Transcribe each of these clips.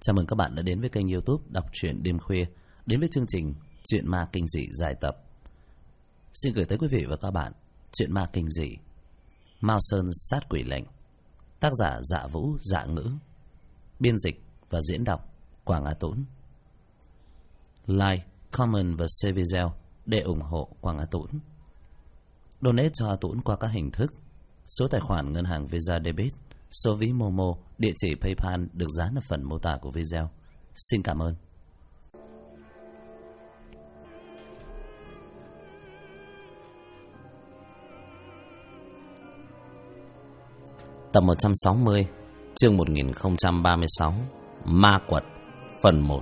Chào mừng các bạn đã đến với kênh YouTube Đọc truyện đêm khuya, đến với chương trình Truyện ma kinh dị dài tập. Xin gửi tới quý vị và các bạn truyện ma kinh dị Mao Sơn sát quỷ lệnh, tác giả Dạ Vũ Dạ Ngữ, biên dịch và diễn đọc Quảng Á Tũng. Like, comment và share video để ủng hộ Quảng Á Tũng. Donate cho A Tũng qua các hình thức: số tài khoản ngân hàng Visa Debit, số ví Momo, địa chỉ PayPal được dán ở phần mô tả của video. Xin cảm ơn. Tập 160, chương 1036, Ma Quật, phần 1.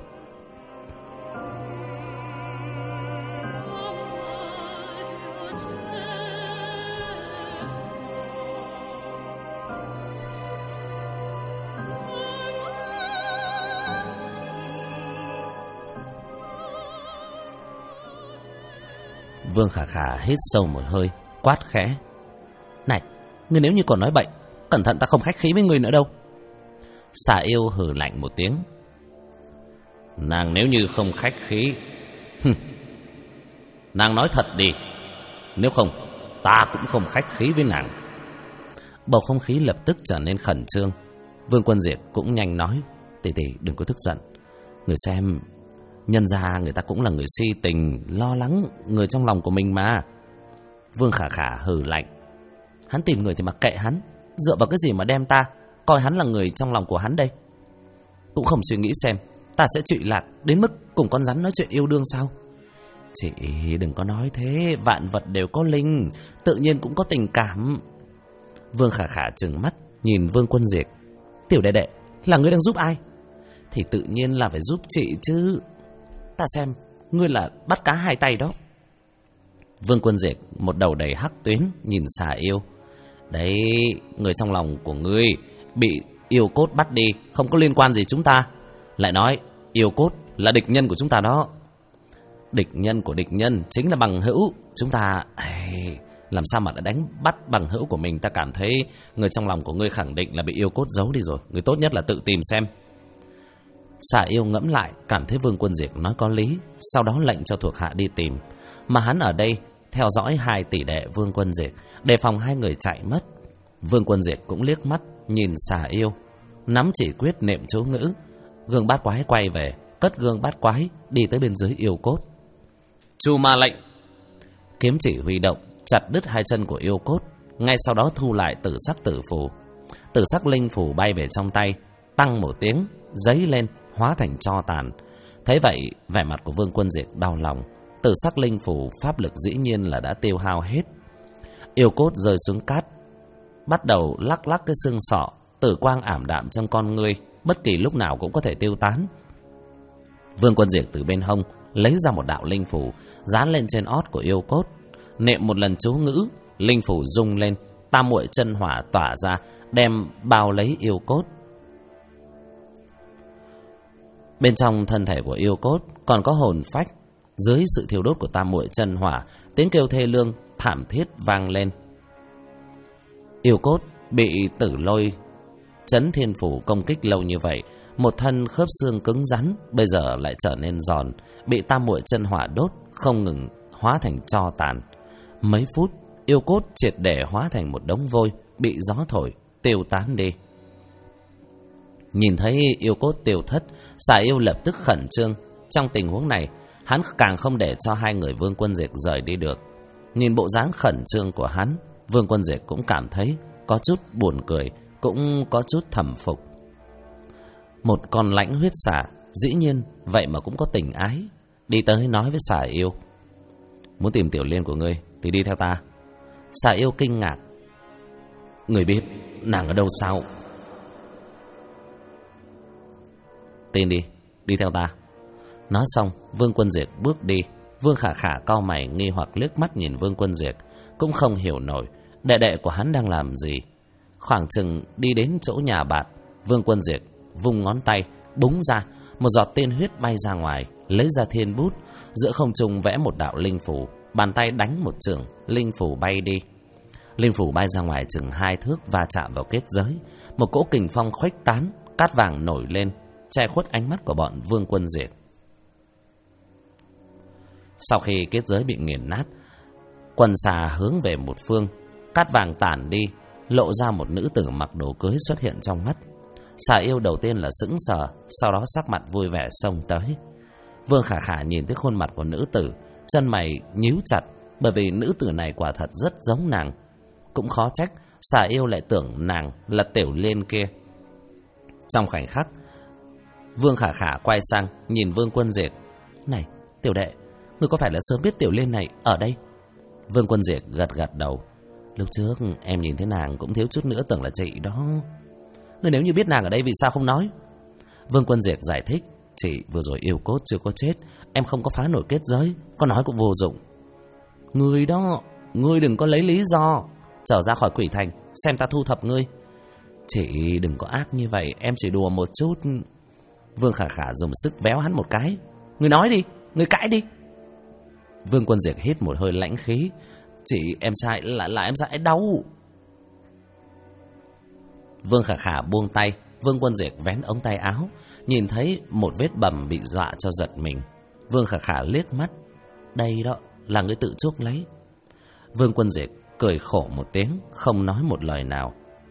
Vương Khả Khả hít sâu một hơi, quát khẽ: "Này, ngươi nếu như còn nói bậy, cẩn thận ta không khách khí với ngươi nữa đâu." Xà Yêu hừ lạnh một tiếng: "Nàng nếu như không khách khí, nàng nói thật đi, nếu không ta cũng không khách khí với nàng." Bầu không khí lập tức trở nên khẩn trương. Vương Quân Diệt cũng nhanh nói: "Tỷ tỷ đừng có tức giận, người xem, nhân ra người ta cũng là người si tình, lo lắng người trong lòng của mình mà." Vương Khả Khả hừ lạnh: "Hắn tìm người thì mặc kệ hắn, dựa vào cái gì mà đem ta coi hắn là người trong lòng của hắn đây? Cũng không suy nghĩ xem ta sẽ trụy lạc đến mức cùng con rắn nói chuyện yêu đương sao?" "Chị đừng có nói thế, vạn vật đều có linh, tự nhiên cũng có tình cảm." Vương Khả Khả trừng mắt nhìn Vương Quân Diệt: "Tiểu đệ đệ, là ngươi đang giúp ai?" "Thì tự nhiên là phải giúp chị chứ. Ta xem ngươi là bắt cá hai tay đó." Vương Quân Diệt một đầu đầy hắc tuyến nhìn Xà Yêu: "Đấy, người trong lòng của ngươi bị yêu cốt bắt đi, không có liên quan gì chúng ta. Lại nói yêu cốt là địch nhân của chúng ta đó." "Địch nhân của địch nhân chính là bằng hữu chúng ta. Làm sao mà đã đánh bắt bằng hữu của mình? Ta cảm thấy người trong lòng của ngươi khẳng định là bị yêu cốt giấu đi rồi. Ngươi tốt nhất là tự tìm xem." Xà Yêu ngẫm lại, cảm thấy Vương Quân Diệt nói có lý, sau đó lệnh cho thuộc hạ đi tìm. Mà hắn ở đây theo dõi hai tỷ đệ Vương Quân Diệt, đề phòng hai người chạy mất. Vương Quân Diệt cũng liếc mắt nhìn Xà Yêu, nắm chỉ quyết niệm chú ngữ. Gương bát quái quay về, cất gương bát quái đi tới bên dưới yêu cốt. "Chu ma lệnh!" Kiếm chỉ huy động, chặt đứt hai chân của yêu cốt, ngay sau đó thu lại tử sắc tử phù. Tử sắc linh phù bay về trong tay, tăng một tiếng, giấy lên, hóa thành tro tàn. Thấy vậy, vẻ mặt của Vương Quân Diệt đau lòng. Tử sắc linh phù pháp lực dĩ nhiên là đã tiêu hao hết. Yêu cốt rơi xuống cát, bắt đầu lắc lắc cái xương sọ, tử quang ảm đạm trong con ngươi, bất kỳ lúc nào cũng có thể tiêu tán. Vương Quân Diệt từ bên hông lấy ra một đạo linh phù, dán lên trên ót của yêu cốt, niệm một lần chú ngữ, linh phù rung lên, tam muội chân hỏa tỏa ra, đem bao lấy yêu cốt. Bên trong thân thể của yêu cốt còn có hồn phách. Dưới sự thiêu đốt của tam muội chân hỏa, tiếng kêu thê lương thảm thiết vang lên. Yêu cốt bị tử lôi chấn thiên phủ công kích lâu như vậy, một thân khớp xương cứng rắn bây giờ lại trở nên giòn, bị tam muội chân hỏa đốt không ngừng, hóa thành tro tàn. Mấy phút, yêu cốt triệt để hóa thành một đống vôi, bị gió thổi tiêu tán đi. Nhìn thấy yêu cốt tiêu thất, Xà Yêu lập tức khẩn trương. Trong tình huống này, hắn càng không để cho hai người Vương Quân Diệt rời đi được. Nhìn bộ dáng khẩn trương của hắn, Vương Quân Diệt cũng cảm thấy có chút buồn cười, cũng có chút thầm phục. Một con lãnh huyết xà, dĩ nhiên vậy mà cũng có tình ái. Đi tới nói với Xà Yêu: "Muốn tìm Tiểu Liên của ngươi thì đi theo ta." Xà Yêu kinh ngạc: "Ngươi biết nàng ở đâu sao?" "Tin đi, đi theo ta." Nói xong, Vương Quân Diệt bước đi. Vương Khả Khả cau mày nghi hoặc liếc mắt nhìn Vương Quân Diệt, cũng không hiểu nổi đệ đệ của hắn đang làm gì. Khoảng chừng đi đến chỗ nhà bạt, Vương Quân Diệt vung ngón tay búng ra, một giọt tiên huyết bay ra ngoài, lấy ra thiên bút, giữa không trung vẽ một đạo linh phủ, bàn tay đánh một chưởng, linh phủ bay đi. Linh phủ bay ra ngoài chừng 2 thước va chạm vào kết giới, một cỗ kình phong khuếch tán, cát vàng nổi lên, che khuất ánh mắt của bọn Vương Quân Diệt. Sau khi kết giới bị nghiền nát, quần xà hướng về một phương, cát vàng tản đi, lộ ra một nữ tử mặc đồ cưới xuất hiện trong mắt. Xà yêu đầu tiên là sững sờ, sau đó sắc mặt vui vẻ xông tới. Vương Khả Khả nhìn thấy khuôn mặt của nữ tử, chân mày nhíu chặt, bởi vì nữ tử này quả thật rất giống nàng. Cũng khó trách xà yêu lại tưởng nàng là Tiểu Liên kia. Trong khoảnh khắc, Vương Khả Khả quay sang nhìn Vương Quân Diệt. Này, tiểu đệ, ngươi có phải là sớm biết Tiểu Liên này ở đây? Vương Quân Diệt gật gật đầu. Lúc trước em nhìn thấy nàng cũng thiếu chút nữa tưởng là chị đó. Ngươi nếu như biết nàng ở đây vì sao không nói? Vương Quân Diệt giải thích. Chị vừa rồi yêu cốt chưa có chết, em không có phá nổi kết giới, có nói cũng vô dụng. Ngươi đó, ngươi đừng có lấy lý do. Trở ra khỏi quỷ thành, xem ta thu thập ngươi. Chị đừng có ác như vậy, em chỉ đùa một chút. Vương Khả Khả dùng sức véo hắn một cái. Ngươi nói đi, ngươi cãi đi. Vương Quân Diệt hít một hơi lãnh khí. Chị, em sai, là em sai đau. Vương Khả Khả buông tay. Vương Quân Diệt vén ống tay áo, nhìn thấy một vết bầm bị dọa cho giật mình. Vương Khả Khả liếc mắt. Đây đó, là ngươi tự chuốc lấy. Vương Quân Diệt cười khổ một tiếng, không nói một lời nào.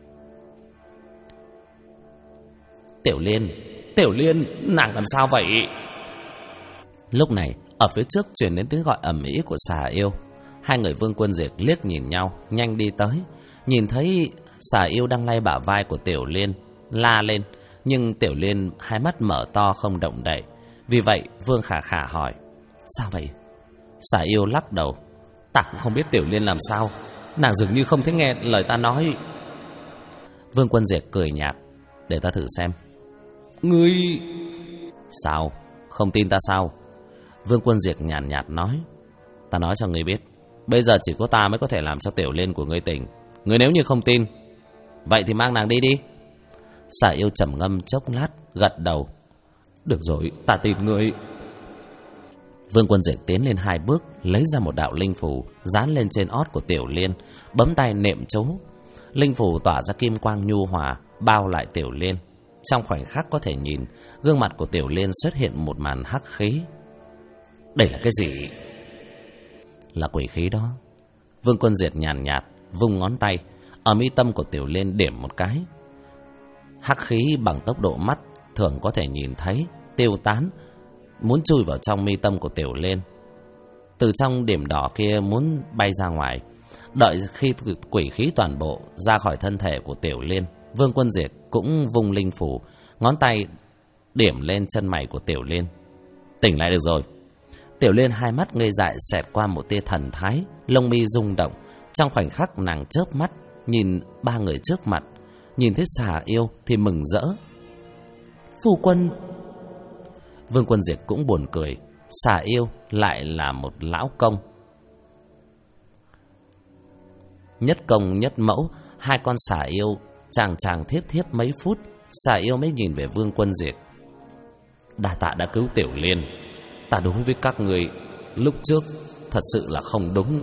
Tiểu Liên, nàng làm sao vậy? Lúc này, ở phía trước truyền đến tiếng gọi ầm ĩ của xà yêu. Hai người Vương Quân Diệt liếc nhìn nhau, nhanh đi tới. Nhìn thấy xà yêu đang lay bả vai của Tiểu Liên, la lên, nhưng Tiểu Liên hai mắt mở to không động đậy. Vì vậy Vương Khả Khả hỏi, sao vậy? Xà yêu lắc đầu. Ta cũng không biết Tiểu Liên làm sao, nàng dường như không thấy nghe lời ta nói. Vương Quân Diệt cười nhạt, để ta thử xem. Ngươi... Sao? Không tin ta sao? Vương Quân Diệt nhàn nhạt nói, ta nói cho ngươi biết, bây giờ chỉ có ta mới có thể làm cho Tiểu Liên của ngươi tỉnh. Ngươi nếu như không tin, vậy thì mang nàng đi đi. Xà yêu trầm ngâm chốc lát, gật đầu. Được rồi, ta tin ngươi. Vương Quân Diệt tiến lên 2 bước, lấy ra một đạo linh phù dán lên trên ót của Tiểu Liên, bấm tay niệm chú. Linh phù tỏa ra kim quang nhu hòa, bao lại Tiểu Liên. Trong khoảnh khắc có thể nhìn gương mặt của Tiểu Liên xuất hiện một màn hắc khí. Đây là cái gì? Là quỷ khí đó. Vương Quân Diệt nhàn nhạt vung ngón tay, ở mi tâm của Tiểu Liên điểm một cái. Hắc khí bằng tốc độ mắt thường có thể nhìn thấy tiêu tán, muốn chui vào trong mi tâm của Tiểu Liên. Từ trong điểm đỏ kia muốn bay ra ngoài. Đợi khi quỷ khí toàn bộ ra khỏi thân thể của Tiểu Liên, Vương Quân Diệt cũng vung linh phủ, ngón tay điểm lên chân mày của Tiểu Liên. Tỉnh lại được rồi. Tiểu Liên hai mắt ngây dại xẹt qua một tia thần thái, lông mi rung động. Trong khoảnh khắc nàng chớp mắt nhìn 3 người trước mặt, nhìn thấy xà yêu thì mừng rỡ. Phu quân. Vương Quân Diệt cũng buồn cười, xà yêu lại là một lão công. Nhất công nhất mẫu, 2 con xà yêu chàng thiếp thiếp mấy phút, xà yêu mới nhìn về Vương Quân Diệt. Đa tạ đã cứu Tiểu Liên, ta đối với các người lúc trước thật sự là không đúng.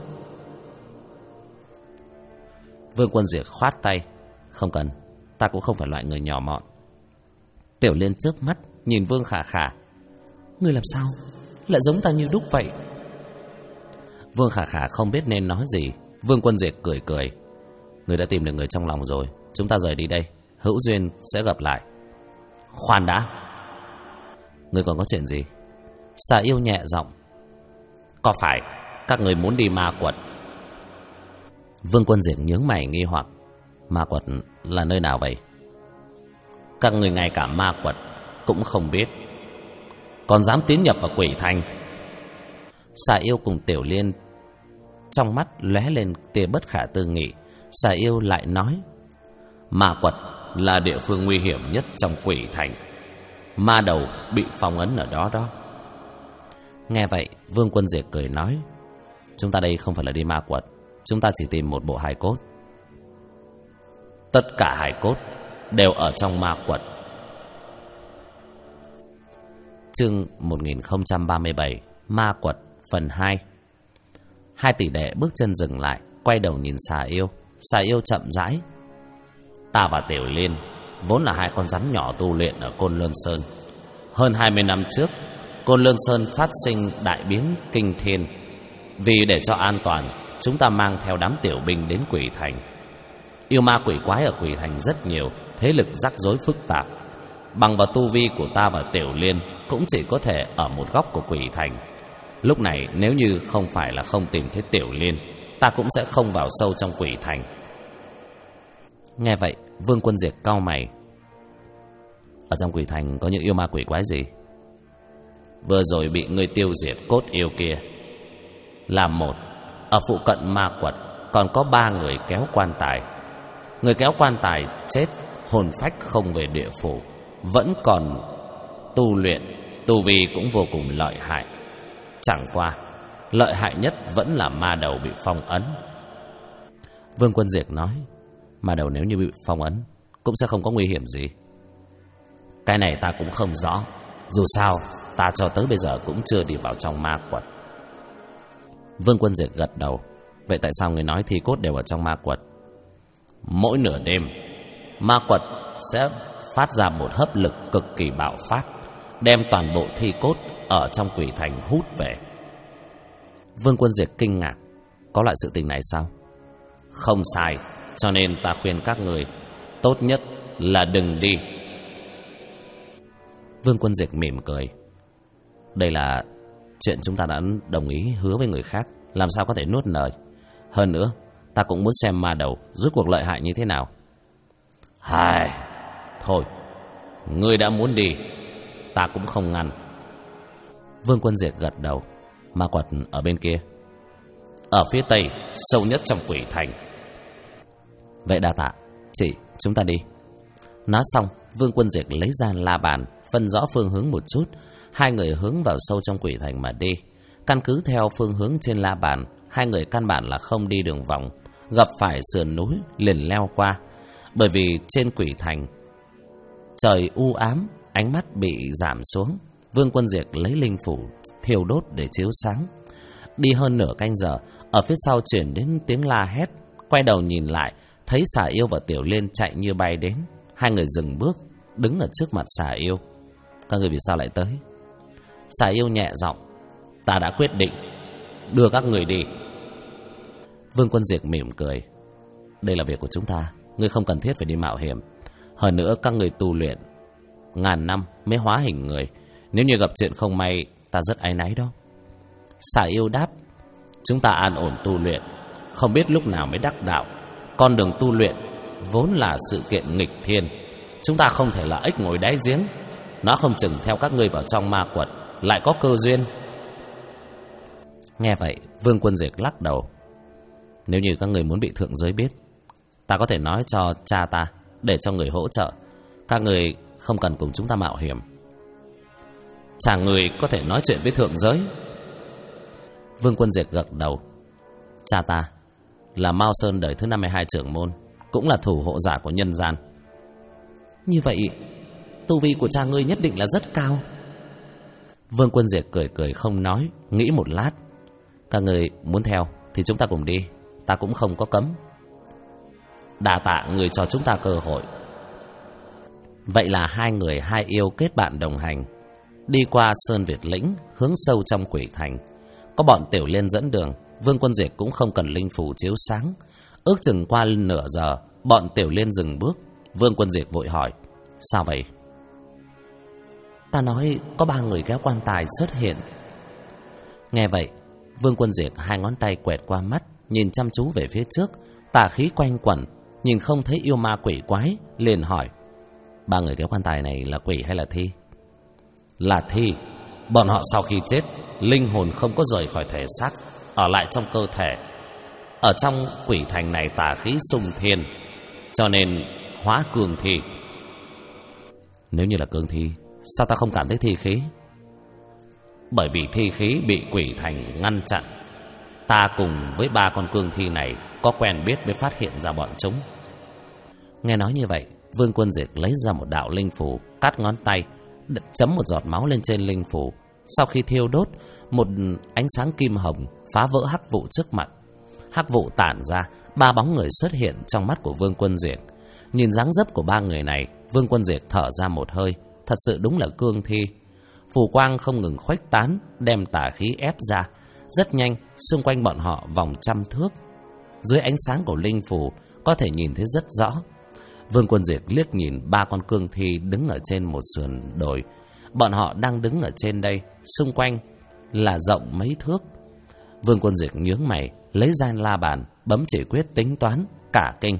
Vương Quân Diệt khoát tay, không cần, ta cũng không phải loại người nhỏ mọn. Tiểu Liên chớp mắt nhìn Vương Khả Khả. Ngươi làm sao lại giống ta như đúc vậy? Vương Khả Khả không biết nên nói gì. Vương Quân Diệt cười cười. Ngươi đã tìm được người trong lòng rồi, chúng ta rời đi đây, hữu duyên sẽ gặp lại. Khoan đã, ngươi còn có chuyện gì? Xà yêu nhẹ giọng. Có phải các người muốn đi ma quật? Vương Quân Diệt nhướng mày nghi hoặc. Ma quật là nơi nào vậy? Các người ngay cả ma quật cũng không biết, còn dám tiến nhập vào quỷ thành? Xà yêu cùng Tiểu Liên trong mắt lóe lên tia bất khả tư nghị. Xà yêu lại nói, ma quật là địa phương nguy hiểm nhất trong quỷ thành, ma đầu bị phong ấn ở đó đó. Nghe vậy Vương Quân Diệt cười nói, chúng ta đây không phải là đi ma quật, chúng ta chỉ tìm một bộ hài cốt. Tất cả hài cốt đều ở trong ma quật. Chương 1037 Ma quật phần 2. 2 tỷ đệ bước chân dừng lại, quay đầu nhìn xà yêu. Xà yêu chậm rãi. Ta và Tiểu Liên vốn là 2 con rắn nhỏ tu luyện ở Côn Lôn Sơn, Hơn 20 năm trước, Côn Lương Sơn phát sinh đại biến kinh thiên. Vì để cho an toàn, chúng ta mang theo đám tiểu binh đến Quỷ Thành. Yêu ma quỷ quái ở Quỷ Thành rất nhiều, thế lực rắc rối phức tạp. Bằng vào tu vi của ta và Tiểu Liên cũng chỉ có thể ở một góc của Quỷ Thành. Lúc này nếu như không phải là không tìm thấy Tiểu Liên, ta cũng sẽ không vào sâu trong Quỷ Thành. Nghe vậy, Vương Quân Diệt cau mày. Ở trong Quỷ Thành có những yêu ma quỷ quái gì? Vừa rồi bị ngươi tiêu diệt cốt yêu kia là một. Ở phụ cận ma quật còn có 3 người kéo quan tài. Người kéo quan tài chết, hồn phách không về địa phủ, vẫn còn tu luyện, tu vi cũng vô cùng lợi hại. Chẳng qua lợi hại nhất vẫn là ma đầu bị phong ấn. Vương Quân Diệt nói, ma đầu nếu như bị phong ấn cũng sẽ không có nguy hiểm gì. Cái này ta cũng không rõ. Dù sao ta cho tới bây giờ cũng chưa đi vào trong ma quật. Vương Quân Diệt gật đầu. Vậy tại sao người nói thi cốt đều ở trong ma quật? Mỗi nửa đêm, ma quật sẽ phát ra một hấp lực cực kỳ bạo phát, đem toàn bộ thi cốt ở trong Quỷ Thành hút về. Vương Quân Diệt kinh ngạc. Có loại sự tình này sao? Không sai. Cho nên ta khuyên các người tốt nhất là đừng đi. Vương Quân Diệt mỉm cười. Đây là chuyện chúng ta đã đồng ý hứa với người khác, làm sao có thể nuốt lời. Hơn nữa ta cũng muốn xem ma đầu rốt cuộc lợi hại như thế nào. Hài, thôi, ngươi đã muốn đi, ta cũng không ngăn. Vương Quân Diệt gật đầu. Ma quật ở bên kia, ở phía tây, sâu nhất trong Quỷ Thành. Vậy đa tạ, chị, chúng ta đi. Nói xong, Vương Quân Diệt lấy ra la bàn, phân rõ phương hướng một chút. Hai người hướng vào sâu trong Quỷ Thành mà đi. Căn cứ theo phương hướng trên la bàn, hai người căn bản là không đi đường vòng, gặp phải sườn núi liền leo qua. Bởi vì trên Quỷ Thành trời u ám, ánh mắt bị giảm xuống. Vương Quân Diệt lấy linh phủ thiêu đốt để chiếu sáng. Đi hơn nửa canh giờ, ở phía sau chuyển đến tiếng la hét. Quay đầu nhìn lại, thấy Xà Yêu và Tiểu Liên chạy như bay đến. Hai người dừng bước, đứng ở trước mặt Xà Yêu. Các người vì sao lại tới? Xà Yêu nhẹ giọng, ta đã quyết định đưa các người đi. Vương Quân Diệt mỉm cười. Đây là việc của chúng ta, ngươi không cần thiết phải đi mạo hiểm. Hơn nữa các người tu luyện ngàn năm mới hóa hình người, nếu như gặp chuyện không may, ta rất áy náy đó. Xà Yêu đáp, chúng ta an ổn tu luyện, không biết lúc nào mới đắc đạo. Con đường tu luyện vốn là sự kiện nghịch thiên, chúng ta không thể là ếch ngồi đáy giếng. Nó không chừng theo các ngươi vào trong ma quật lại có cơ duyên. Nghe vậy, Vương Quân Diệt lắc đầu. Nếu như các người muốn bị thượng giới biết, ta có thể nói cho cha ta để cho người hỗ trợ. Các người không cần cùng chúng ta mạo hiểm. Chả người có thể nói chuyện với thượng giới. Vương Quân Diệt gật đầu. Cha ta là Mao Sơn đời thứ 52 trưởng môn, cũng là thủ hộ giả của nhân gian. Như vậy tu vi của cha ngươi nhất định là rất cao. Vương Quân Diệt cười cười không nói, nghĩ một lát. Các người muốn theo thì chúng ta cùng đi, ta cũng không có cấm. Đa tạ người cho chúng ta cơ hội. Vậy là hai người hai yêu kết bạn đồng hành, đi qua Sơn Việt Lĩnh, hướng sâu trong Quỷ Thành. Có bọn Tiểu Liên dẫn đường, Vương Quân Diệt cũng không cần linh phủ chiếu sáng. Ước chừng qua nửa giờ, bọn Tiểu Liên dừng bước. Vương Quân Diệt vội hỏi, sao vậy? Ta nói có 3 người kéo quan tài xuất hiện. Nghe vậy, Vương Quân Diệt hai ngón tay quẹt qua mắt, nhìn chăm chú về phía trước. Tà khí quanh quẩn, nhìn không thấy yêu ma quỷ quái, liền hỏi, 3 người kéo quan tài này là quỷ hay là thi? Là thi. Bọn họ sau khi chết, linh hồn không có rời khỏi thể xác, ở lại trong cơ thể. Ở trong Quỷ Thành này tà khí xung thiên, cho nên hóa cương thi. Nếu như là cương thi, sao ta không cảm thấy thi khí? Bởi vì thi khí bị Quỷ Thành ngăn chặn. Ta cùng với 3 con cương thi này có quen biết mới phát hiện ra bọn chúng. Nghe nói như vậy, Vương Quân Diệt lấy ra một đạo linh phù, cắt ngón tay, chấm một giọt máu lên trên linh phù. Sau khi thiêu đốt, một ánh sáng kim hồng phá vỡ hắc vụ trước mặt. Hắc vụ tản ra, 3 bóng người xuất hiện trong mắt của Vương Quân Diệt. Nhìn dáng dấp của 3 người này, Vương Quân Diệt thở ra một hơi. Thật sự đúng là cương thi. phù quang không ngừng khuếch tán, đem tà khí ép ra. Rất nhanh, xung quanh bọn họ vòng 100 thước. Dưới ánh sáng của linh phù, có thể nhìn thấy rất rõ. Vương Quân Diệt liếc nhìn 3 con cương thi đứng ở trên một sườn đồi. Bọn họ đang đứng ở trên đây, xung quanh là rộng mấy thước. Vương Quân Diệt nhướng mày, lấy ra la bàn, bấm chỉ quyết tính toán, cả kinh.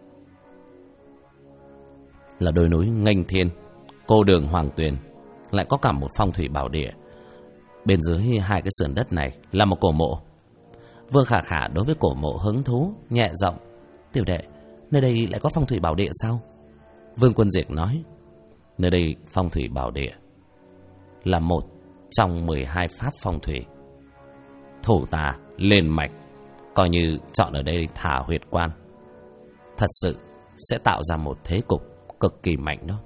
Là đồi núi nghênh thiên, cô đường hoàng tuyền, lại có cả một phong thủy bảo địa. Bên dưới 2 cái sườn đất này là một cổ mộ. Vương Khả Khả đối với cổ mộ hứng thú, nhẹ giọng: "Tiểu đệ, nơi đây lại có phong thủy bảo địa sao?" Vương Quân Diệt nói: "Nơi đây phong thủy bảo địa là một trong 12 pháp phong thủy. Thủ tà lên mạch, coi như chọn ở đây thả huyệt quan, thật sự sẽ tạo ra một thế cục cực kỳ mạnh đó."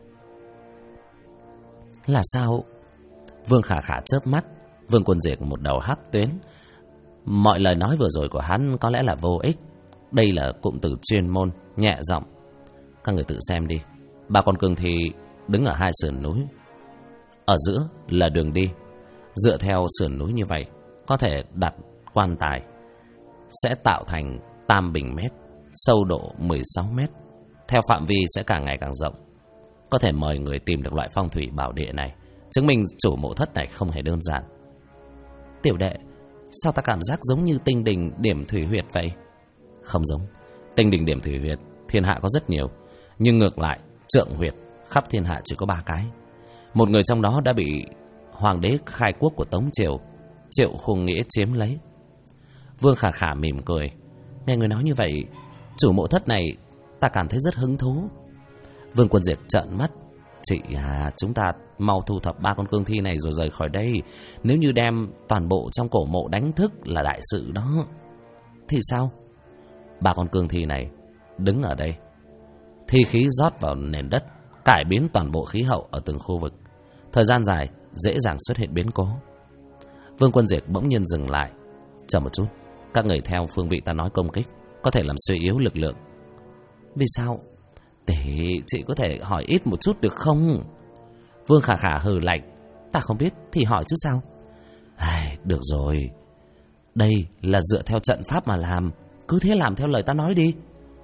"Là sao?" Vương Khả Khả chớp mắt. Vương Quân Diệt một đầu hắc tuyến. Mọi lời nói vừa rồi của hắn có lẽ là vô ích. Đây là cụm từ chuyên môn, nhẹ giọng: "Các người tự xem đi. 3 con cương thi đứng ở 2 sườn núi. Ở giữa là đường đi. Dựa theo sườn núi như vậy, có thể đặt quan tài, sẽ tạo thành tam bình mét, sâu độ 16 mét. Theo phạm vi sẽ càng ngày càng rộng. Có thể mời người tìm được loại phong thủy bảo địa này, chứng minh chủ mộ thất này không hề đơn giản." "Tiểu đệ, sao ta cảm giác giống như tinh đình điểm thủy huyệt vậy?" "Không giống. Tinh đình điểm thủy huyệt thiên hạ có rất nhiều, nhưng ngược lại trượng huyệt khắp thiên hạ chỉ có 3 cái. Một người trong đó đã bị hoàng đế khai quốc của Tống Triều Triệu Khung Nghĩa chiếm lấy." Vương Khả Khả mỉm cười. Nghe người nói như vậy, chủ mộ thất này ta cảm thấy rất hứng thú. Vương Quân Diệt trợn mắt: "Chị à, chúng ta mau thu thập 3 con cương thi này rồi rời khỏi đây. Nếu như đem toàn bộ trong cổ mộ đánh thức là đại sự đó." "Thì sao?" 3 con cương thi này đứng ở đây, thi khí rót vào nền đất, cải biến toàn bộ khí hậu ở từng khu vực. Thời gian dài dễ dàng xuất hiện biến cố. Vương Quân Diệt bỗng nhiên dừng lại. "Chờ một chút, các người theo phương vị ta nói công kích, có thể làm suy yếu lực lượng." "Vì sao?" "Để chị có thể hỏi ít một chút được không?" Vương Khả Khả hừ lạnh: "Ta không biết thì hỏi chứ sao." Được rồi, đây là dựa theo trận pháp mà làm, cứ thế làm theo lời ta nói đi."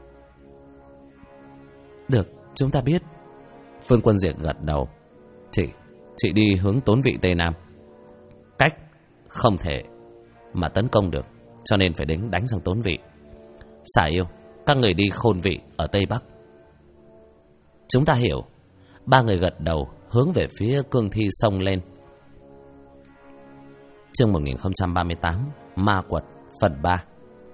"Được, chúng ta biết." Vương Quân Diệt gật đầu. Chị đi hướng Tốn Vị Tây Nam. Cách không thể mà tấn công được, cho nên phải đánh sang Tốn Vị. Xà Yêu, các người đi Khôn Vị ở Tây Bắc." "Chúng ta hiểu." 3 người gật đầu, hướng về phía cương thi xông lên. Chương 1038, Ma Quật, phần 3.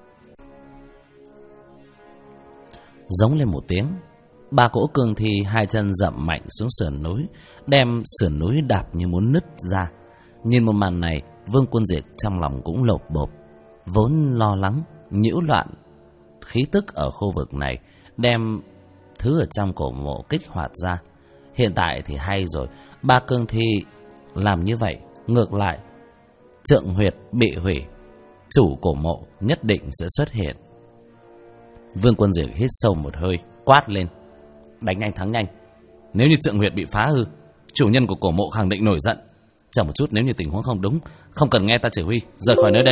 Giống lên một tiếng, 3 cỗ cương thi 2 chân dậm mạnh xuống sườn núi, đem sườn núi đạp như muốn nứt ra. Nhìn một màn này, Vương Quân Diệt trong lòng cũng lột bột. Vốn lo lắng nhiễu loạn khí tức ở khu vực này, đem thứ ở trong cổ mộ kích hoạt ra. Hiện tại thì hay rồi, 3 cương thi làm như vậy, ngược lại trượng huyệt bị hủy, chủ cổ mộ nhất định sẽ xuất hiện. Vương Quân Diệt hít sâu một hơi, quát lên: "Đánh nhanh thắng nhanh. Nếu như trượng huyệt bị phá hư, chủ nhân của cổ mộ khẳng định nổi giận. Chờ một chút, nếu như tình huống không đúng, không cần nghe ta chỉ huy, rời khỏi nơi đây.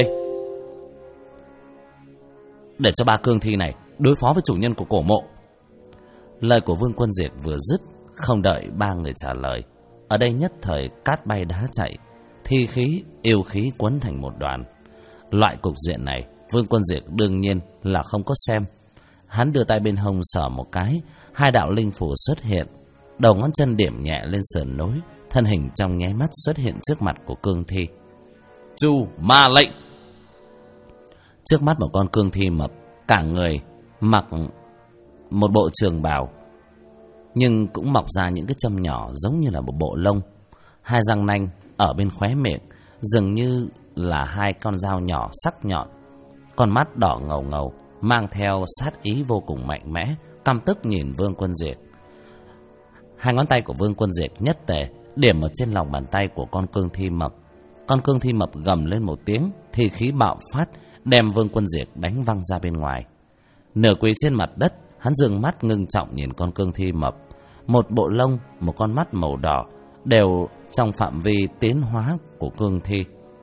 Để cho 3 cương thi này đối phó với chủ nhân của cổ mộ." Lời của Vương Quân Diệt vừa dứt, không đợi 3 người trả lời, ở đây nhất thời cát bay đá chạy, thi khí, yêu khí quấn thành một đoàn. Loại cục diện này, Vương Quân Diệt đương nhiên là không có xem. Hắn đưa tay bên hông sờ một cái, 2 đạo linh phù xuất hiện, đầu ngón chân điểm nhẹ lên sườn núi, thân hình trong nháy mắt xuất hiện trước mặt của cương thi. "Chu Ma lệnh!" Trước mắt một con cương thi mập, cả người mặc một bộ trường bào, nhưng cũng mọc ra những cái châm nhỏ giống như là một bộ lông. 2 răng nanh ở bên khóe miệng dường như là 2 con dao nhỏ sắc nhọn. Con mắt đỏ ngầu ngầu, mang theo sát ý vô cùng mạnh mẽ, căm tức nhìn Vương Quân Diệt. 2 ngón tay của Vương Quân Diệt nhất tề điểm ở trên lòng bàn tay của con cương thi mập. Con cương thi mập gầm lên một tiếng, thi khí bạo phát, đem Vương Quân Diệt đánh văng ra bên ngoài. Nửa quỳ trên mặt đất, hắn dừng mắt ngưng trọng nhìn con cương thi mập. Một bộ lông, một con mắt màu đỏ đều trong phạm vi tiến hóa của cương thi.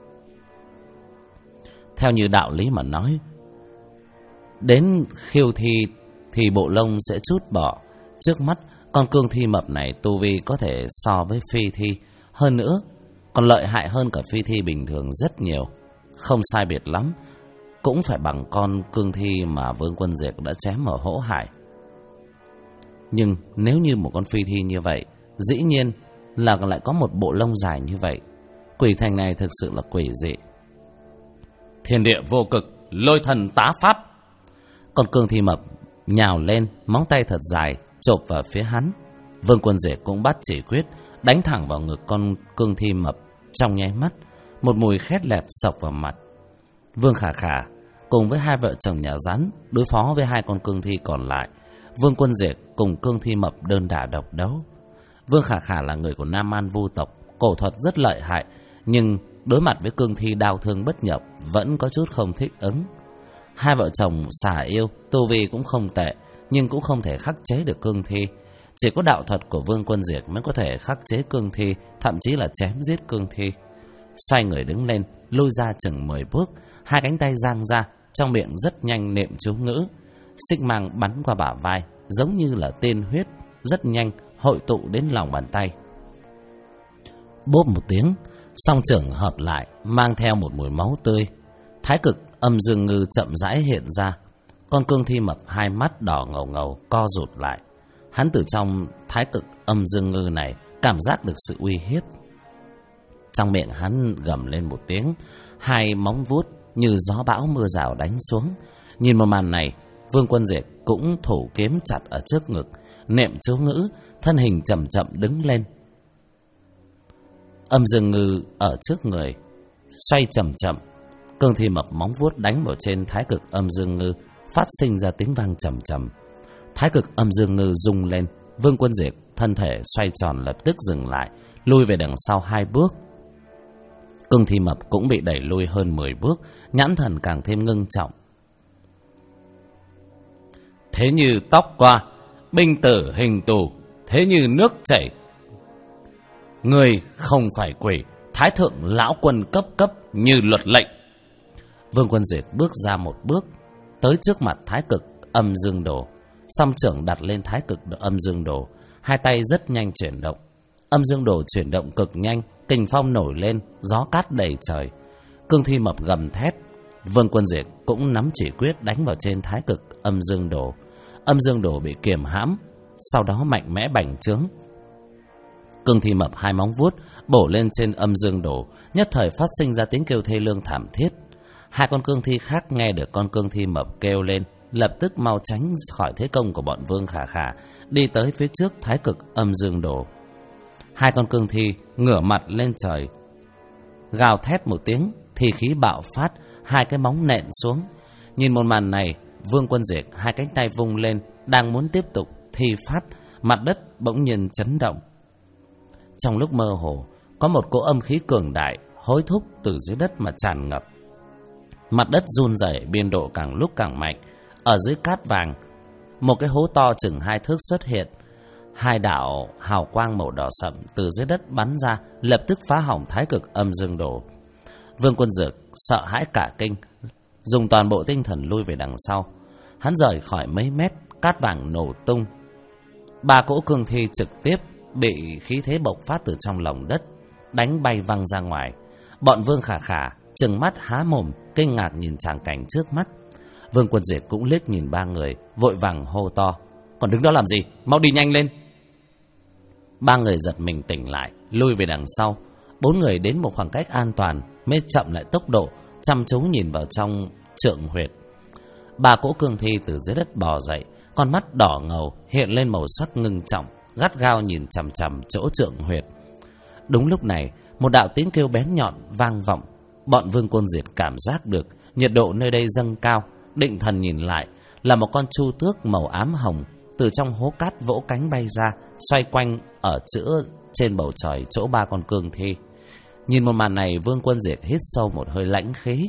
Theo như đạo lý mà nói, đến khiêu thi thì bộ lông sẽ trút bỏ. Trước mắt con cương thi mập này tu vi có thể so với phi thi, hơn nữa còn lợi hại hơn cả phi thi bình thường rất nhiều. Không sai biệt lắm cũng phải bằng con cương thi mà Vương Quân Diệt đã chém ở Hỗ Hải. Nhưng nếu như một con phi thi như vậy, dĩ nhiên là lại có một bộ lông dài như vậy. Quỷ thành này thực sự là quỷ dị. Thiên địa vô cực, lôi thần tá pháp. Con cương thi mập nhào lên, móng tay thật dài chộp vào phía hắn. Vương Quân Diệt cũng bắt chỉ quyết, đánh thẳng vào ngực con cương thi mập. Trong nháy mắt, một mùi khét lẹt sộc vào mặt. Vương Khả Khả cùng với hai vợ chồng nhà rắn đối phó với hai con cương thi còn lại. Vương Quân Diệt cùng cương thi mập đơn đả độc đấu. Vương Khả Khả là người của Nam An Vu tộc, cổ thuật rất lợi hại, nhưng đối mặt với cương thi đao thương bất nhập vẫn có chút không thích ứng. Hai vợ chồng xà yêu tu vi cũng không tệ, nhưng cũng không thể khắc chế được cương thi. Chỉ có đạo thuật của Vương Quân Diệt mới có thể khắc chế cương thi, thậm chí là chém giết cương thi. Xoay người đứng lên, lùi ra chừng 10 bước, hai cánh tay giang ra, trong miệng rất nhanh niệm chú ngữ. Xích mang bắn qua bả vai, giống như là tiên huyết, rất nhanh hội tụ đến lòng bàn tay. Bốp một tiếng, song trưởng hợp lại, mang theo một mùi máu tươi. Thái cực âm dương ngư chậm rãi hiện ra. Con cương thi mập hai mắt đỏ ngầu ngầu, co rụt lại. Hắn từ trong thái cực âm dương ngư này cảm giác được sự uy hiếp. Trong miệng hắn gầm lên một tiếng, hai móng vuốt như gió bão mưa rào đánh xuống. Nhìn một màn này, Vương Quân Diệt cũng thủ kiếm chặt ở trước ngực, niệm chú ngữ, thân hình chậm chậm đứng lên. Âm dương ngư ở trước người xoay chậm chậm, cương thi mập móng vuốt đánh vào trên thái cực âm dương ngư, phát sinh ra tiếng vang trầm trầm. Thái cực âm dương ngư rung lên, Vương Quân Diệt thân thể xoay tròn lập tức dừng lại, lui về đằng sau 2 bước. Cương thi mập cũng bị đẩy lui hơn 10 bước, nhãn thần càng thêm ngưng trọng. Thế như tóc qua, binh tử hình tù, thế như nước chảy. Người không phải quỷ, thái thượng lão quân cấp như luật lệnh. Vương Quân Diệt bước ra một bước, tới trước mặt thái cực âm dương đồ, song trưởng đặt lên thái cực âm dương đồ, hai tay rất nhanh chuyển động. Âm dương đồ chuyển động cực nhanh, kình phong nổi lên, gió cát đầy trời. Cương thi mập gầm thét. Vương Quân Diệt cũng nắm chỉ quyết đánh vào trên thái cực âm dương đồ. Âm dương đồ bị kiềm hãm, sau đó mạnh mẽ bành trướng. Cương thi mập hai móng vuốt bổ lên trên âm dương đồ, nhất thời phát sinh ra tiếng kêu thê lương thảm thiết. Hai con cương thi khác nghe được con cương thi mập kêu lên, lập tức mau tránh khỏi thế công của bọn Vương Khả Khả, đi tới phía trước thái cực âm dương đồ. Hai con cương thi ngửa mặt lên trời, gào thét một tiếng, thi khí bạo phát, hai cái móng nện xuống. Nhìn một màn này, Vương Quân Diệt hai cánh tay vung lên, đang muốn tiếp tục thi pháp, mặt đất bỗng nhiên chấn động. Trong lúc mơ hồ, có một cỗ âm khí cường đại hối thúc từ dưới đất mà tràn ngập. Mặt đất run rẩy, biên độ càng lúc càng mạnh. Ở dưới cát vàng, một cái hố to chừng 2 thước xuất hiện. Hai đạo hào quang màu đỏ sậm từ dưới đất bắn ra, lập tức phá hỏng thái cực âm dương đồ. Vương Quân Diệt sợ hãi cả kinh, dùng toàn bộ tinh thần lui về đằng sau. Hắn rời khỏi mấy mét, cát vàng nổ tung. 3 cỗ cương thi trực tiếp bị khí thế bộc phát từ trong lòng đất đánh bay văng ra ngoài. Bọn Vương Khả Khả trừng mắt há mồm, kinh ngạc nhìn tràng cảnh trước mắt. Vương Quân Diệt cũng liếc nhìn 3 người, vội vàng hô to: còn đứng đó làm gì, mau đi nhanh lên. 3 người giật mình tỉnh lại, lui về đằng sau. 4 người đến một khoảng cách an toàn mới chậm lại tốc độ, chăm chú nhìn vào trong trượng huyệt. 3 cỗ cương thi từ dưới đất bò dậy, con mắt đỏ ngầu hiện lên màu sắc ngưng trọng, gắt gao nhìn chằm chằm chỗ trượng huyệt. Đúng lúc này, một đạo tiếng kêu bén nhọn vang vọng. Bọn Vương Quân Diệt cảm giác được nhiệt độ nơi đây dâng cao, định thần nhìn lại, là một con chu tước màu ám hồng từ trong hố cát vỗ cánh bay ra, xoay quanh ở giữa trên bầu trời chỗ 3 con cương thi. Nhìn một màn này, Vương Quân Diệt hít sâu một hơi lãnh khí.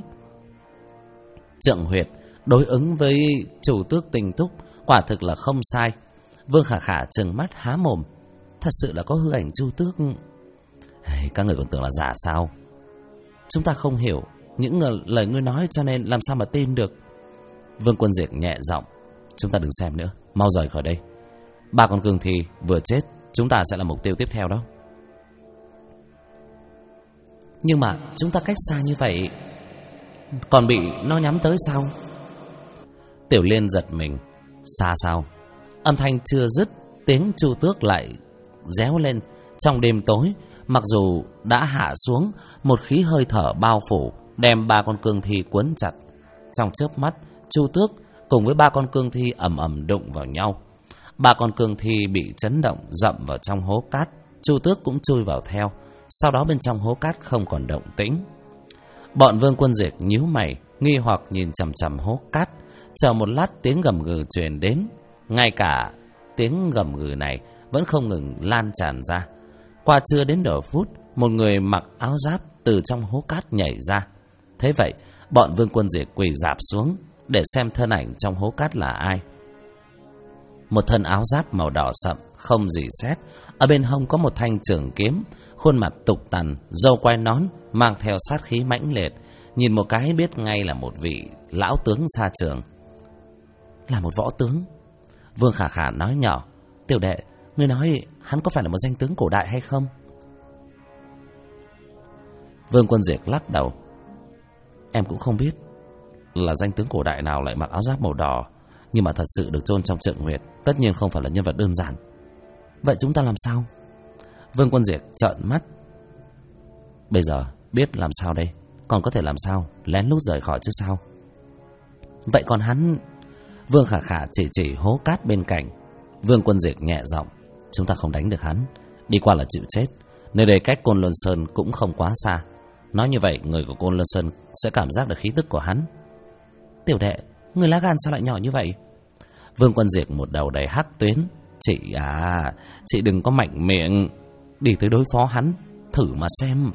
Trượng huyệt đối ứng với chủ tước tinh túc, quả thực là không sai. Vương Khả Khả trừng mắt há mồm, thật sự là có hư ảnh chu tước. Các người còn tưởng là giả sao? Chúng ta không hiểu những lời ngươi nói, cho nên làm sao mà tin được. Vương Quân Diệt nhẹ giọng. Chúng ta đừng xem nữa, mau rời khỏi đây. 3 con cương thi vừa chết, chúng ta sẽ là mục tiêu tiếp theo đó. Nhưng mà chúng ta cách xa như vậy, còn bị nó nhắm tới sao? Tiểu Liên giật mình. Xa sao? Âm thanh chưa dứt, tiếng Chu Tước lại réo lên. Trong đêm tối, mặc dù đã hạ xuống, một khí hơi thở bao phủ, đem 3 con cương thi quấn chặt. Trong chớp mắt, Chu Tước cùng với 3 con cương thi ầm ầm đụng vào nhau. 3 con cương thi bị chấn động dậm vào trong hố cát. Chu Tước cũng chui vào theo. Sau đó bên trong hố cát không còn động tĩnh. Bọn Vương Quân Diệt nhíu mày, nghi hoặc nhìn chằm chằm hố cát. Chờ một lát, tiếng gầm gừ truyền đến. Ngay cả tiếng gầm gừ này vẫn không ngừng lan tràn ra. Qua chưa đến nửa phút, một người mặc áo giáp từ trong hố cát nhảy ra. Thế vậy, bọn Vương Quân Diệt quỳ rạp xuống để xem thân ảnh trong hố cát là ai. Một thân áo giáp màu đỏ sậm, không gì xét. Ở bên hông có một thanh trường kiếm, khuôn mặt tục tằn, râu quai nón, mang theo sát khí mãnh liệt. Nhìn một cái biết ngay là một vị lão tướng xa trường. Là một võ tướng. Vương Khả Khả nói nhỏ. Tiểu đệ, ngươi nói hắn có phải là một danh tướng cổ đại hay không? Vương Quân Diệt lắc đầu. Em cũng không biết là danh tướng cổ đại nào lại mặc áo giáp màu đỏ, nhưng mà thật sự được chôn trong Trượng Nguyệt, tất nhiên không phải là nhân vật đơn giản. Vậy chúng ta làm sao? Vương Quân Diệt trợn mắt. Bây giờ biết làm sao đây? Còn có thể làm sao? Lén lút rời khỏi chứ sao? Vậy còn hắn? Vương Khả Khả chỉ hố cát bên cạnh. Vương Quân Diệt nhẹ giọng. Chúng ta không đánh được hắn, đi qua là chịu chết. Nơi đây cách Côn Luân Sơn cũng không quá xa. Nói như vậy, người của Côn Luân Sơn sẽ cảm giác được khí tức của hắn. Tiểu đệ, người lá gan sao lại nhỏ như vậy? Vương Quân Diệt một đầu đầy hắc tuyến. Chị đừng có mạnh miệng. Đi tới đối phó hắn, thử mà xem.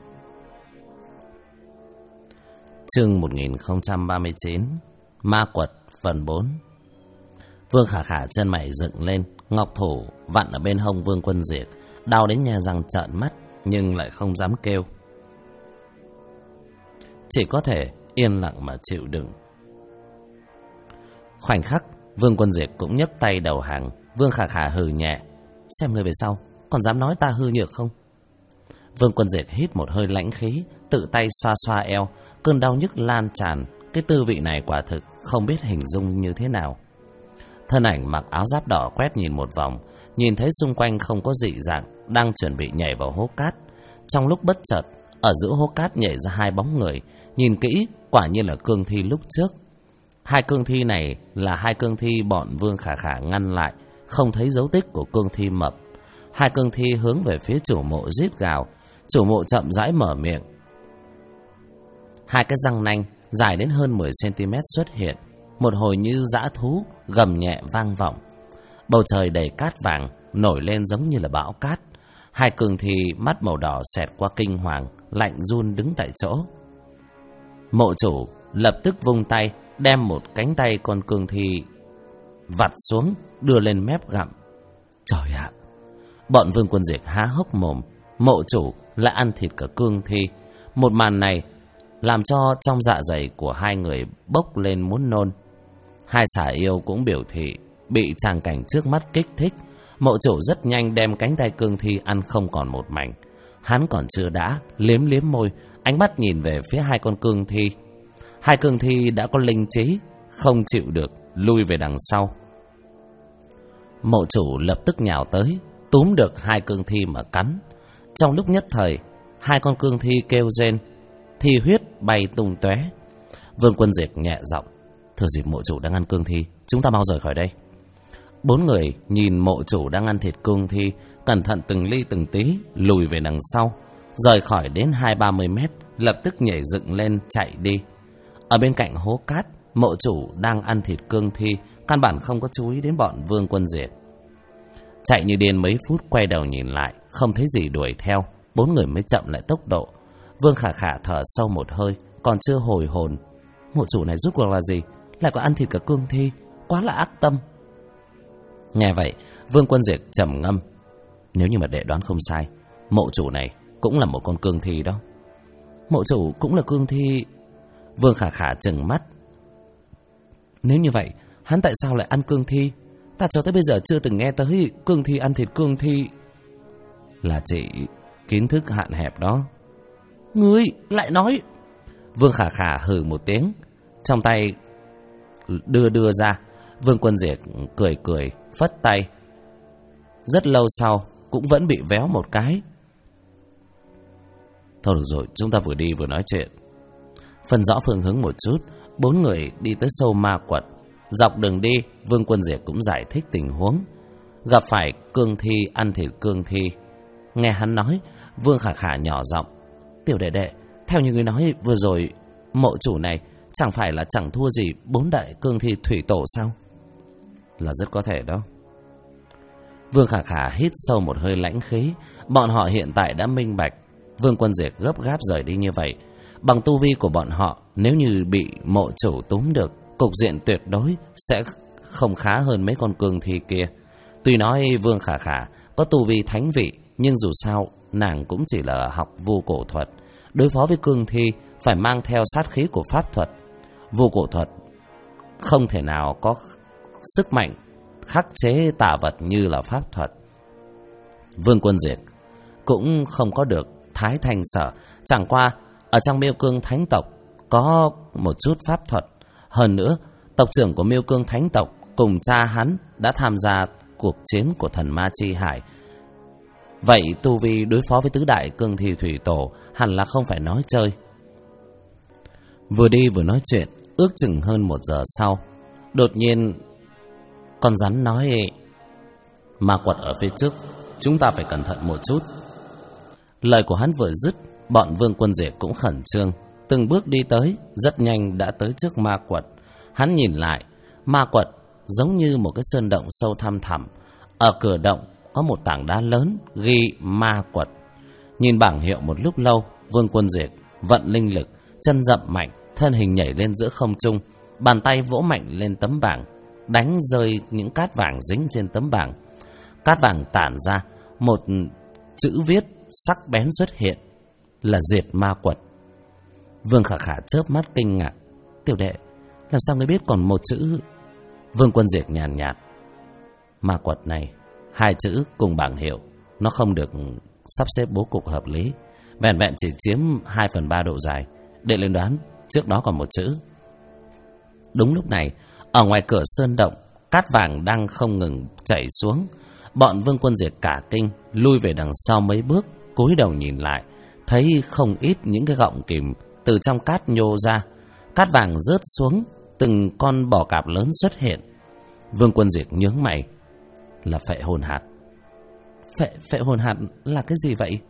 Chương 1039 Ma Quật phần 4. Vương Khả Khả chân mày dựng lên, ngọc thủ vặn ở bên hông Vương Quân Diệt, đau đến nhe răng trợn mắt, nhưng lại không dám kêu. Chỉ có thể yên lặng mà chịu đựng. Khoảnh khắc, Vương Quân Diệt cũng nhấc tay đầu hàng. Vương Khả Khả hừ nhẹ. Xem ngươi về sau, còn dám nói ta hư nhược không? Vương Quân Diệt hít một hơi lãnh khí, tự tay xoa xoa eo. Cơn đau nhức lan tràn. Cái tư vị này quả thực không biết hình dung như thế nào. Thân ảnh mặc áo giáp đỏ quét nhìn một vòng, nhìn thấy xung quanh không có dị dạng, đang chuẩn bị nhảy vào hố cát. Trong lúc bất chợt, ở giữa hố cát nhảy ra 2 bóng người. Nhìn kỹ, quả nhiên là cương thi lúc trước. 2 cương thi này là 2 cương thi bọn Vương Khả Khả ngăn lại, không thấy dấu tích của cương thi mập. 2 cương thi hướng về phía chủ mộ rít gào. Chủ mộ chậm rãi mở miệng. 2 cái răng nanh dài đến hơn 10 cm xuất hiện. Một hồi như dã thú gầm nhẹ vang vọng. Bầu trời đầy cát vàng nổi lên giống như là bão cát. 2 cương thi mắt màu đỏ xẹt qua kinh hoàng, lạnh run đứng tại chỗ. Mộ chủ lập tức vung tay, đem một cánh tay con cương thi vặt xuống, đưa lên mép gặm. Trời ạ! Bọn Vương Quân Diệt há hốc mồm. Mộ chủ lại ăn thịt cả cương thi. Một màn này làm cho trong dạ dày của 2 người bốc lên muốn nôn. 2 xà yêu cũng biểu thị bị tràng cảnh trước mắt kích thích. Mộ chủ rất nhanh đem cánh tay cương thi ăn không còn một mảnh. Hắn còn chưa đã, liếm môi, ánh mắt nhìn về phía 2 con cương thi. 2 cương thi đã có linh trí, không chịu được, lui về đằng sau. Mộ chủ lập tức nhào tới, túm được 2 cương thi mà cắn. Trong lúc nhất thời, 2 con cương thi kêu rên, thi huyết bay tung tóe. Vương Quân Diệt nhẹ giọng. Thừa dịp mộ chủ đang ăn cương thi, chúng ta mau rời khỏi đây. 4 người nhìn mộ chủ đang ăn thịt cương thi, cẩn thận từng ly từng tí lùi về đằng sau. Rời khỏi đến 20-30 mét, lập tức nhảy dựng lên chạy đi. Ở bên cạnh hố cát, mộ chủ đang ăn thịt cương thi, căn bản không có chú ý đến bọn Vương Quân Diệt. Chạy như điên mấy phút, quay đầu nhìn lại, không thấy gì đuổi theo. 4 người mới chậm lại tốc độ. Vương Khả Khả thở sâu một hơi, còn chưa hồi hồn. Mộ chủ này rút cuộc là gì? Lại có ăn thịt cả cương thi, quá là ác tâm. Nghe vậy, Vương Quân Diệt trầm ngâm. Nếu như mà đệ đoán không sai, mộ chủ này cũng là một con cương thi đó. Mộ chủ cũng là cương thi? Vương Khả Khả trừng mắt. Nếu như vậy, hắn tại sao lại ăn cương thi? Ta cho tới bây giờ chưa từng nghe tới cương thi ăn thịt cương thi. Là chỉ kiến thức hạn hẹp đó. Ngươi lại nói. Vương Khả Khả hừ một tiếng, trong tay đưa ra. Vương Quân Diệt cười cười phất tay. Rất lâu sau cũng vẫn bị véo một cái. Thôi được rồi, chúng ta vừa đi vừa nói chuyện. Phân rõ phương hướng một chút, bốn người đi tới sâu ma quật. Dọc đường đi, Vương Quân Diệt cũng giải thích tình huống. Gặp phải cương thi ăn thịt cương thi. Nghe hắn nói, Vương Khả Khả nhỏ giọng. Tiểu đệ đệ, theo như người nói vừa rồi, mộ chủ này chẳng phải là chẳng thua gì 4 đại cương thi thủy tổ sao? Là rất có thể đó. Vương Khả Khả hít sâu một hơi lãnh khí. Bọn họ hiện tại đã minh bạch Vương Quân Diệt gấp gáp rời đi như vậy. Bằng tu vi của bọn họ, nếu như bị mộ chủ túm được, cục diện tuyệt đối sẽ không khá hơn mấy con cương thi kia. Tuy nói Vương Khả Khả có tu vi thánh vị, nhưng dù sao nàng cũng chỉ là học vu cổ thuật. Đối phó với cương thi phải mang theo sát khí của pháp thuật. Vu cổ thuật không thể nào có sức mạnh khắc chế tà vật như là pháp thuật. Vương Quân Diệt cũng không có được thái thanh sở, chẳng qua ở trong Miêu Cương Thánh tộc có một chút pháp thuật. Hơn nữa, tộc trưởng của Miêu Cương Thánh tộc cùng cha hắn đã tham gia cuộc chiến của thần ma chi hải. Vậy tu vi đối phó với tứ đại cương thi thủy tổ hẳn là không phải nói chơi. Vừa đi vừa nói chuyện, ước chừng hơn 1 giờ sau, đột nhiên con rắn nói: ma quật ở phía trước, chúng ta phải cẩn thận một chút. Lời của hắn vừa dứt, bọn Vương Quân Diệt cũng khẩn trương, từng bước đi tới, rất nhanh đã tới trước ma quật. Hắn nhìn lại, ma quật giống như một cái sơn động sâu thăm thẳm. Ở cửa động có một tảng đá lớn ghi ma quật. Nhìn bảng hiệu một lúc lâu, Vương Quân Diệt vận linh lực, chân dậm mạnh, thân hình nhảy lên giữa không trung, bàn tay vỗ mạnh lên tấm bảng, đánh rơi những cát vàng dính trên tấm bảng. Cát vàng tản ra, một chữ viết sắc bén xuất hiện, là diệt ma quật. Vương Khả Khả chớp mắt kinh ngạc. Tiểu đệ, làm sao ngươi biết còn một chữ? Vương Quân Diệt nhàn nhạt. Ma quật này, 2 chữ cùng bảng hiệu, nó không được sắp xếp bố cục hợp lý, vẹn vẹn chỉ chiếm 2/3 độ dài. Đệ lên đoán, trước đó còn một chữ. Đúng lúc này, ở ngoài cửa sơn động, cát vàng đang không ngừng chảy xuống. Bọn Vương Quân Diệt cả kinh, lui về đằng sau mấy bước, cúi đầu nhìn lại, thấy không ít những cái gọng kìm từ trong cát nhô ra. Cát vàng rớt xuống, từng con bò cạp lớn xuất hiện. Vương Quân Diệt nhướng mày. Là phệ hồn hạt. Phệ hồn hạt là cái gì vậy?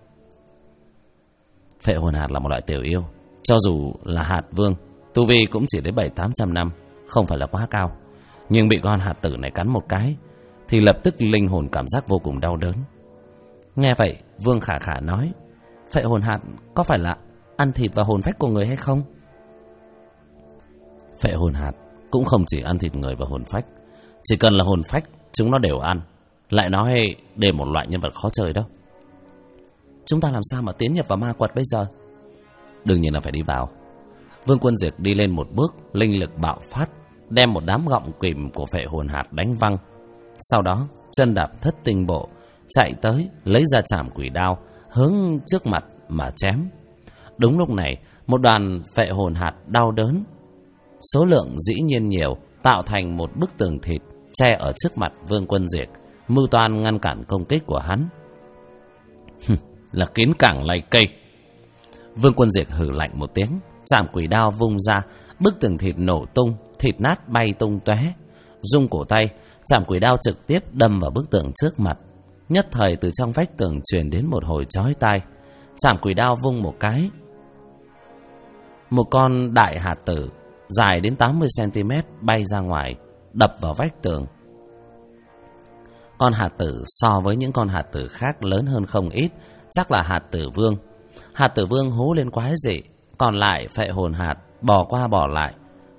Phệ hồn hạt là một loại tiểu yêu. Cho dù là hạt vương, tu vi cũng chỉ đến 700-800 năm, không phải là quá cao. Nhưng bị con hạt tử này cắn một cái thì lập tức linh hồn cảm giác vô cùng đau đớn. Nghe vậy, Vương Khả Khả nói: phệ hồn hạt có phải là ăn thịt và hồn phách của người hay không? Phệ hồn hạt cũng không chỉ ăn thịt người và hồn phách. Chỉ cần là hồn phách, chúng nó đều ăn. Lại nói để một loại nhân vật khó chơi đó. Chúng ta làm sao mà tiến nhập vào ma quật bây giờ? Đương nhiên là phải đi vào. Vương Quân Diệt đi lên một bước, linh lực bạo phát, đem một đám gọng kìm của phệ hồn hạt đánh văng. Sau đó chân đạp thất tinh bộ, chạy tới lấy ra trảm quỷ đao, hướng trước mặt mà chém. Đúng lúc này, một đoàn phệ hồn hạt đau đớn, số lượng dĩ nhiên nhiều, tạo thành một bức tường thịt che ở trước mặt Vương Quân Diệt, mưu toan ngăn cản công kích của hắn. Là kiến cẳng lầy cây. Vương Quân Diệt hừ lạnh một tiếng, trảm quỷ đao vung ra, bức tường thịt nổ tung, thịt nát bay tung tóe. Rung cổ tay, trảm quỷ đao trực tiếp đâm vào bức tường trước mặt. Nhất thời từ trong vách tường truyền đến một hồi chói tai. Trảm quỷ đao vung một cái, một con đại hạt tử dài đến 80 cm bay ra ngoài, đập vào vách tường. Con hạt tử so với những con hạt tử khác lớn hơn không ít, chắc là hạt tử vương. Hạt tử vương hú lên quái dị, còn lại phệ hồn hạt bò qua bò lại.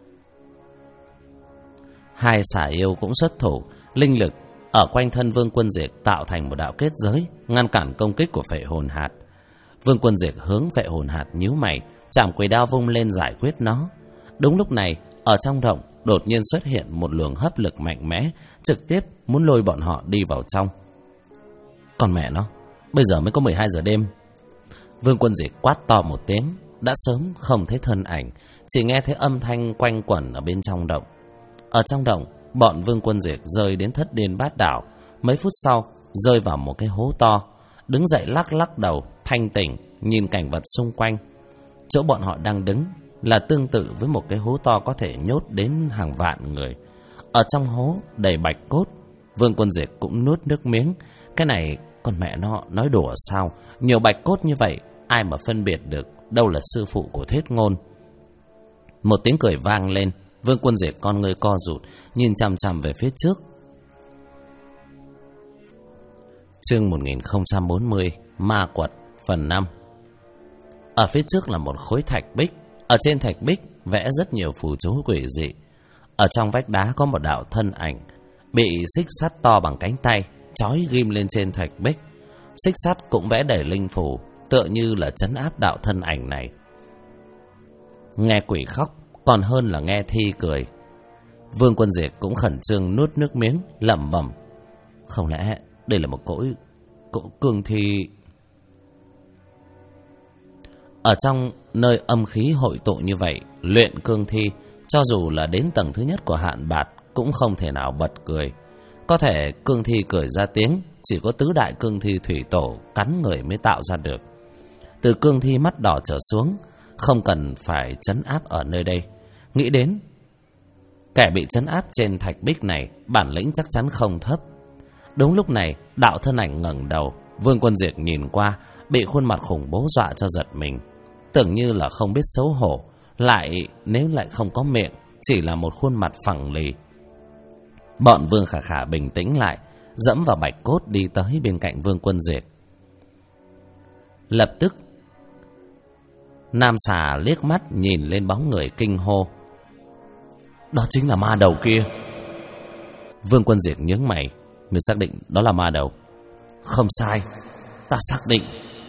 2 xà yêu cũng xuất thủ, linh lực ở quanh thân Vương Quân Diệt tạo thành một đạo kết giới, ngăn cản công kích của phệ hồn hạt. Vương Quân Diệt hướng Vệ Hồn Hạt nhíu mày, chạm quỷ đao vung lên giải quyết nó. Đúng lúc này, ở trong động đột nhiên xuất hiện một luồng hấp lực mạnh mẽ, trực tiếp muốn lôi bọn họ đi vào trong. Còn mẹ nó, bây giờ mới có 12 giờ đêm. Vương Quân Diệt quát to một tiếng, đã sớm không thấy thân ảnh, chỉ nghe thấy âm thanh quanh quẩn ở bên trong động. Ở trong động, bọn Vương Quân Diệt rơi đến thất điên bát đảo, mấy phút sau rơi vào một cái hố to, đứng dậy lắc lắc đầu, thanh tỉnh, nhìn cảnh vật xung quanh. Chỗ bọn họ đang đứng là tương tự với một cái hố to có thể nhốt đến hàng vạn người. Ở trong hố đầy bạch cốt. Vương Quân Diệt cũng nuốt nước miếng. Cái này con mẹ nó nói đùa sao? Nhiều bạch cốt như vậy, ai mà phân biệt được đâu là sư phụ của Thiết Ngôn. Một tiếng cười vang lên. Vương Quân Diệt con ngươi co rụt, nhìn chằm chằm về phía trước. Chương 1040, Ma Quật, phần 5. Ở phía trước là một khối thạch bích. Ở trên thạch bích vẽ rất nhiều phù chú quỷ dị. Ở trong vách đá có một đạo thân ảnh bị xích sắt to bằng cánh tay trói ghim lên trên thạch bích. Xích sắt cũng vẽ đầy linh phù, tựa như là trấn áp đạo thân ảnh này. Nghe quỷ khóc còn hơn là nghe thi cười. Vương Quân Diệt cũng khẩn trương nuốt nước miếng, lẩm bẩm: không lẽ đây là một cỗ cương thi? Ở trong nơi âm khí hội tụ như vậy, luyện cương thi, cho dù là đến tầng thứ nhất của hạn bạt, cũng không thể nào bật cười. Có thể cương thi cười ra tiếng, chỉ có tứ đại cương thi thủy tổ cắn người mới tạo ra được. Từ cương thi mắt đỏ trở xuống, không cần phải trấn áp ở nơi đây. Nghĩ đến kẻ bị trấn áp trên thạch bích này, bản lĩnh chắc chắn không thấp. Đúng lúc này, đạo thân ảnh ngẩng đầu. Vương Quân Diệt nhìn qua, bị khuôn mặt khủng bố dọa cho giật mình. Tưởng như là không biết xấu hổ, nếu lại không có miệng, chỉ là một khuôn mặt phẳng lì. Bọn Vương Khả Khả bình tĩnh lại, dẫm vào bạch cốt đi tới bên cạnh Vương Quân Diệt. Lập tức, Nam Xà liếc mắt nhìn lên bóng người kinh hô: đó chính là ma đầu kia. Vương Quân Diệt nhướng mày: ngươi xác định đó là ma đầu? Không sai, ta xác định.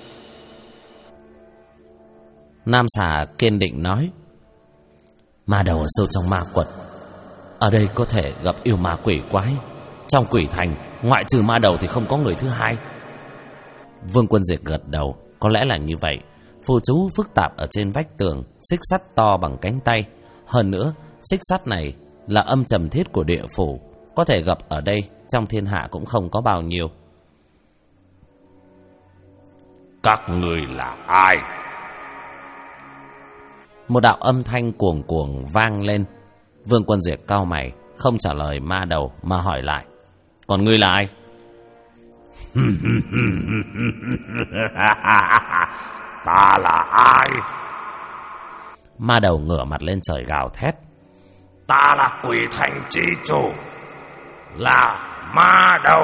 Nam Xà kiên định nói: ma đầu ở sâu trong ma quật, ở đây có thể gặp yêu ma quỷ quái. Trong quỷ thành, ngoại trừ ma đầu thì không có người thứ hai. Vương Quân Diệt gật đầu, có lẽ là như vậy. Phù chú phức tạp ở trên vách tường, xích sắt to bằng cánh tay. Hơn nữa, xích sắt này là âm trầm thiết của địa phủ, có thể gặp ở đây, trong thiên hạ cũng không có bao nhiêu. Các người là ai? Một đạo âm thanh cuồng cuồng vang lên. Vương Quân Diệt cau mày, không trả lời ma đầu mà hỏi lại: còn ngươi là ai? Ta là ai? Ma đầu ngửa mặt lên trời gào thét: ta là quỷ thành chi chủ, là ma đầu.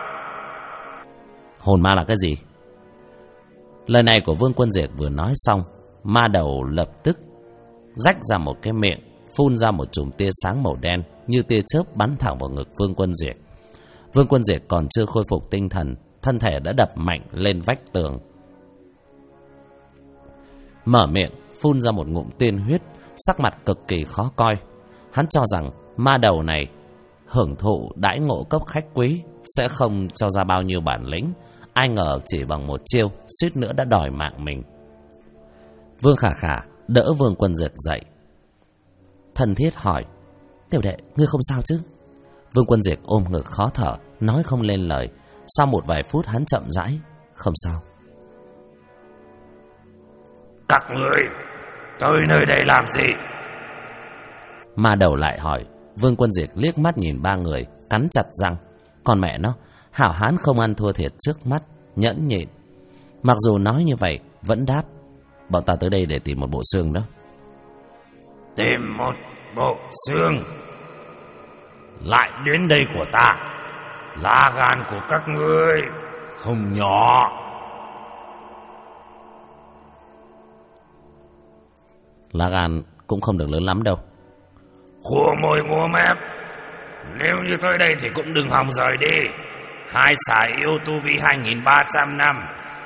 Hồn ma là cái gì? Lời này của Vương Quân Diệt vừa nói xong, ma đầu lập tức rách ra một cái miệng, phun ra một chùm tia sáng màu đen như tia chớp bắn thẳng vào ngực Vương Quân Diệt. Vương Quân Diệt còn chưa khôi phục tinh thần, thân thể đã đập mạnh lên vách tường. Mở miệng phun ra một ngụm tiên huyết, sắc mặt cực kỳ khó coi. Hắn cho rằng ma đầu này hưởng thụ đãi ngộ cấp khách quý, sẽ không cho ra bao nhiêu bản lĩnh. Ai ngờ chỉ bằng một chiêu, suýt nữa đã đòi mạng mình. Vương Khả Khả đỡ Vương Quân Diệt dậy, thân thiết hỏi: tiểu đệ, ngươi không sao chứ? Vương Quân Diệt ôm ngực khó thở, nói không lên lời. Sau một vài phút hắn chậm rãi: không sao. Các ngươi tới nơi đây làm gì? Ma đầu lại hỏi. Vương Quân Diệt liếc mắt nhìn ba người, cắn chặt răng. Còn mẹ nó, hảo hán không ăn thua thiệt trước mắt, nhẫn nhịn. Mặc dù nói như vậy, vẫn đáp: bọn ta tới đây để tìm một bộ xương đó. Tìm một bộ xương? Lại đến đây của ta? Lá gan của các ngươi không nhỏ. Lá gan cũng không được lớn lắm đâu. Khua môi múa mép, nếu như tới đây thì cũng đừng hòng rời đi. Hai xà yêu tu vi 2.300 năm,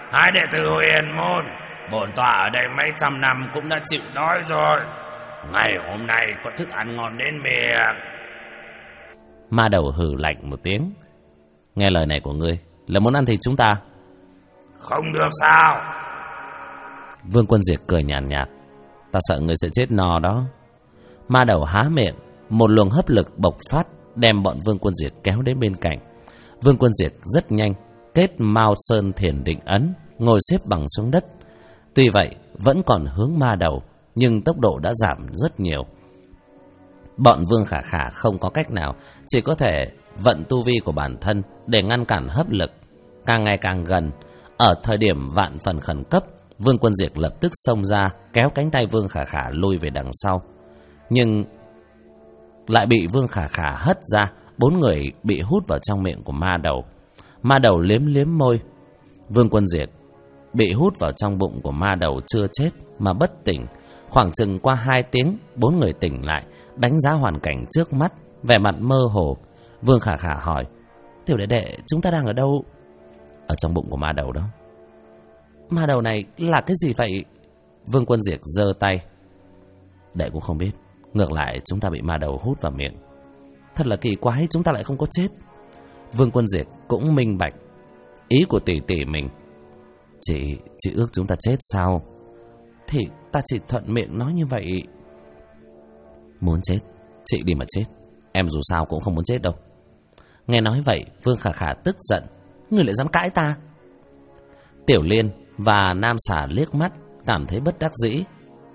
hai đệ tử Huyền môn, bổn tọa ở đây mấy trăm năm cũng đã chịu đói rồi. Ngày hôm nay có thức ăn ngon đến miệng. Ma đầu hừ lạnh một tiếng. Nghe lời này của ngươi là muốn ăn thịt chúng ta? Không được sao? Vương Quân Diệt cười nhàn nhạt. Ta sợ ngươi sẽ chết no đó. Ma đầu há miệng, một luồng hấp lực bộc phát đem bọn Vương Quân Diệt kéo đến bên cạnh. Vương Quân Diệt rất nhanh kết Mao Sơn Thiền Định ấn, ngồi xếp bằng xuống đất. Tuy vậy vẫn còn hướng ma đầu, nhưng tốc độ đã giảm rất nhiều. Bọn Vương Khả Khả không có cách nào, chỉ có thể vận tu vi của bản thân để ngăn cản hấp lực. Càng ngày càng gần, ở thời điểm vạn phần khẩn cấp, Vương Quân Diệt lập tức xông ra, kéo cánh tay Vương Khả Khả lui về đằng sau. Nhưng lại bị Vương Khả Khả hất ra, bốn người bị hút vào trong miệng của ma đầu. Ma đầu liếm liếm môi. Vương Quân Diệt bị hút vào trong bụng của ma đầu chưa chết mà bất tỉnh. Khoảng chừng qua 2 tiếng, bốn người tỉnh lại, đánh giá hoàn cảnh trước mắt, vẻ mặt mơ hồ. Vương Khả Khả hỏi: Tiểu đệ đệ, chúng ta đang ở đâu? Ở trong bụng của ma đầu đó. Ma đầu này là cái gì vậy? Vương Quân Diệt giơ tay. Đệ cũng không biết. Ngược lại chúng ta bị ma đầu hút vào miệng. Thật là kỳ quái, chúng ta lại không có chết. Vương Quân Diệt cũng minh bạch ý của tỷ tỷ mình. Chị ước chúng ta chết sao? Thì ta chỉ thuận miệng nói như vậy. Muốn chết, chị đi mà chết. Em dù sao cũng không muốn chết đâu. Nghe nói vậy, Vương Khả Khả tức giận. Người lại dám cãi ta? Tiểu Liên và Nam Xà liếc mắt, cảm thấy bất đắc dĩ.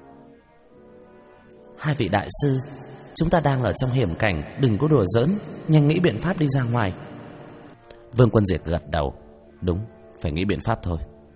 Hai vị đại sư, chúng ta đang ở trong hiểm cảnh, đừng có đùa giỡn, nhanh nghĩ biện pháp đi ra ngoài. Vương Quân Diệt gật đầu. Đúng, phải nghĩ biện pháp thôi.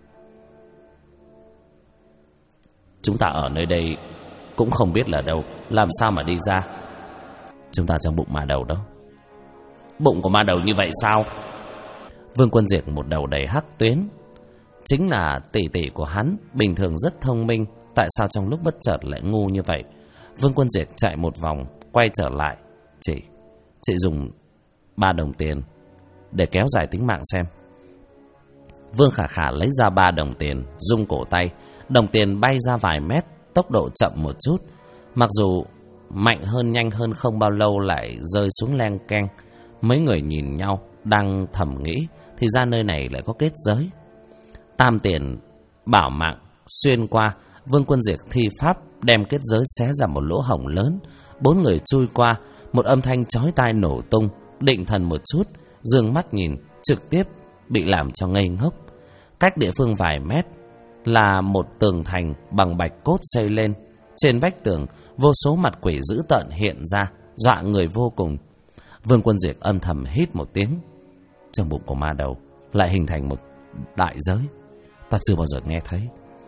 Chúng ta ở nơi đây cũng không biết là đâu, làm sao mà đi ra? Chúng ta trong bụng ma đầu đó. Bụng của ma đầu như vậy sao? Vương Quân Diệt một đầu đầy hắc tuyến. Chính là tỷ tỷ của hắn, bình thường rất thông minh, tại sao trong lúc bất chợt lại ngu như vậy? Vương Quân Diệt chạy một vòng, quay trở lại. Chị dùng 3 đồng tiền để kéo dài tính mạng xem. Vương Khả Khả lấy ra 3 đồng tiền, rung cổ tay. Đồng tiền bay ra vài mét, tốc độ chậm một chút. Mặc dù mạnh hơn, nhanh hơn không bao lâu lại rơi xuống leng keng. Mấy người nhìn nhau, đang thầm nghĩ, thì ra nơi này lại có kết giới. Tam tiền bảo mạng xuyên qua. Vương Quân Diệt thi pháp đem kết giới xé ra một lỗ hổng lớn. 4 người chui qua. Một âm thanh chói tai nổ tung. Định thần một chút, dương mắt nhìn, trực tiếp bị làm cho ngây ngốc. Cách địa phương vài mét là một tường thành bằng bạch cốt xây lên. Trên vách tường, vô số mặt quỷ dữ tợn hiện ra, dọa người vô cùng. Vương Quân Diệt âm thầm hít một tiếng. Trong bụng của ma đầu lại hình thành một đại giới, ta chưa bao giờ nghe thấy.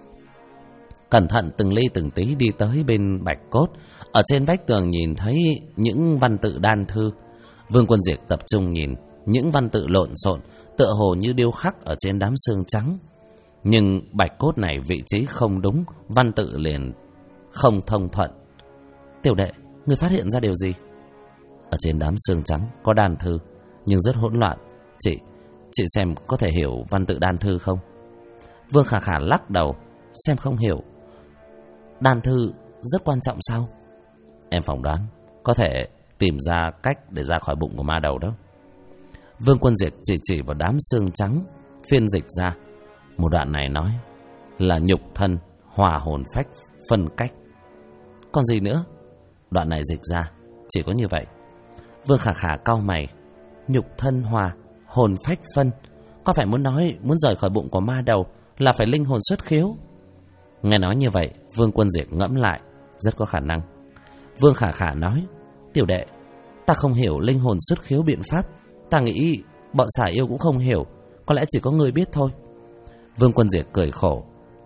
Cẩn thận từng ly từng tí đi tới bên bạch cốt. Ở trên vách tường nhìn thấy những văn tự đan thư. Vương Quân Diệt tập trung nhìn. Những văn tự lộn xộn, tựa hồ như điêu khắc ở trên đám xương trắng. Nhưng bạch cốt này vị trí không đúng, văn tự liền không thông thuận. Tiểu đệ, ngươi phát hiện ra điều gì? Ở trên đám xương trắng có đan thư, nhưng rất hỗn loạn. Chị xem có thể hiểu văn tự đan thư không? Vương Khả Khả lắc đầu. Xem không hiểu. Đan thư rất quan trọng sao? Em phỏng đoán có thể tìm ra cách để ra khỏi bụng của ma đầu đó. Vương Quân Diệt chỉ vào đám xương trắng, phiên dịch ra. Một đoạn này nói là nhục thân hòa hồn phách phân cách. Còn gì nữa? Đoạn này dịch ra chỉ có như vậy. Vương Khả Khả cau mày. Nhục thân hòa hồn phách phân, có phải muốn nói muốn rời khỏi bụng của ma đầu là phải linh hồn xuất khiếu? Nghe nói như vậy, Vương Quân Diệt ngẫm lại. Rất có khả năng. Vương Khả Khả nói: Tiểu đệ, ta không hiểu linh hồn xuất khiếu biện pháp. Ta nghĩ bọn xà yêu cũng không hiểu, có lẽ chỉ có người biết thôi. Vương Quân Diệt cười khổ.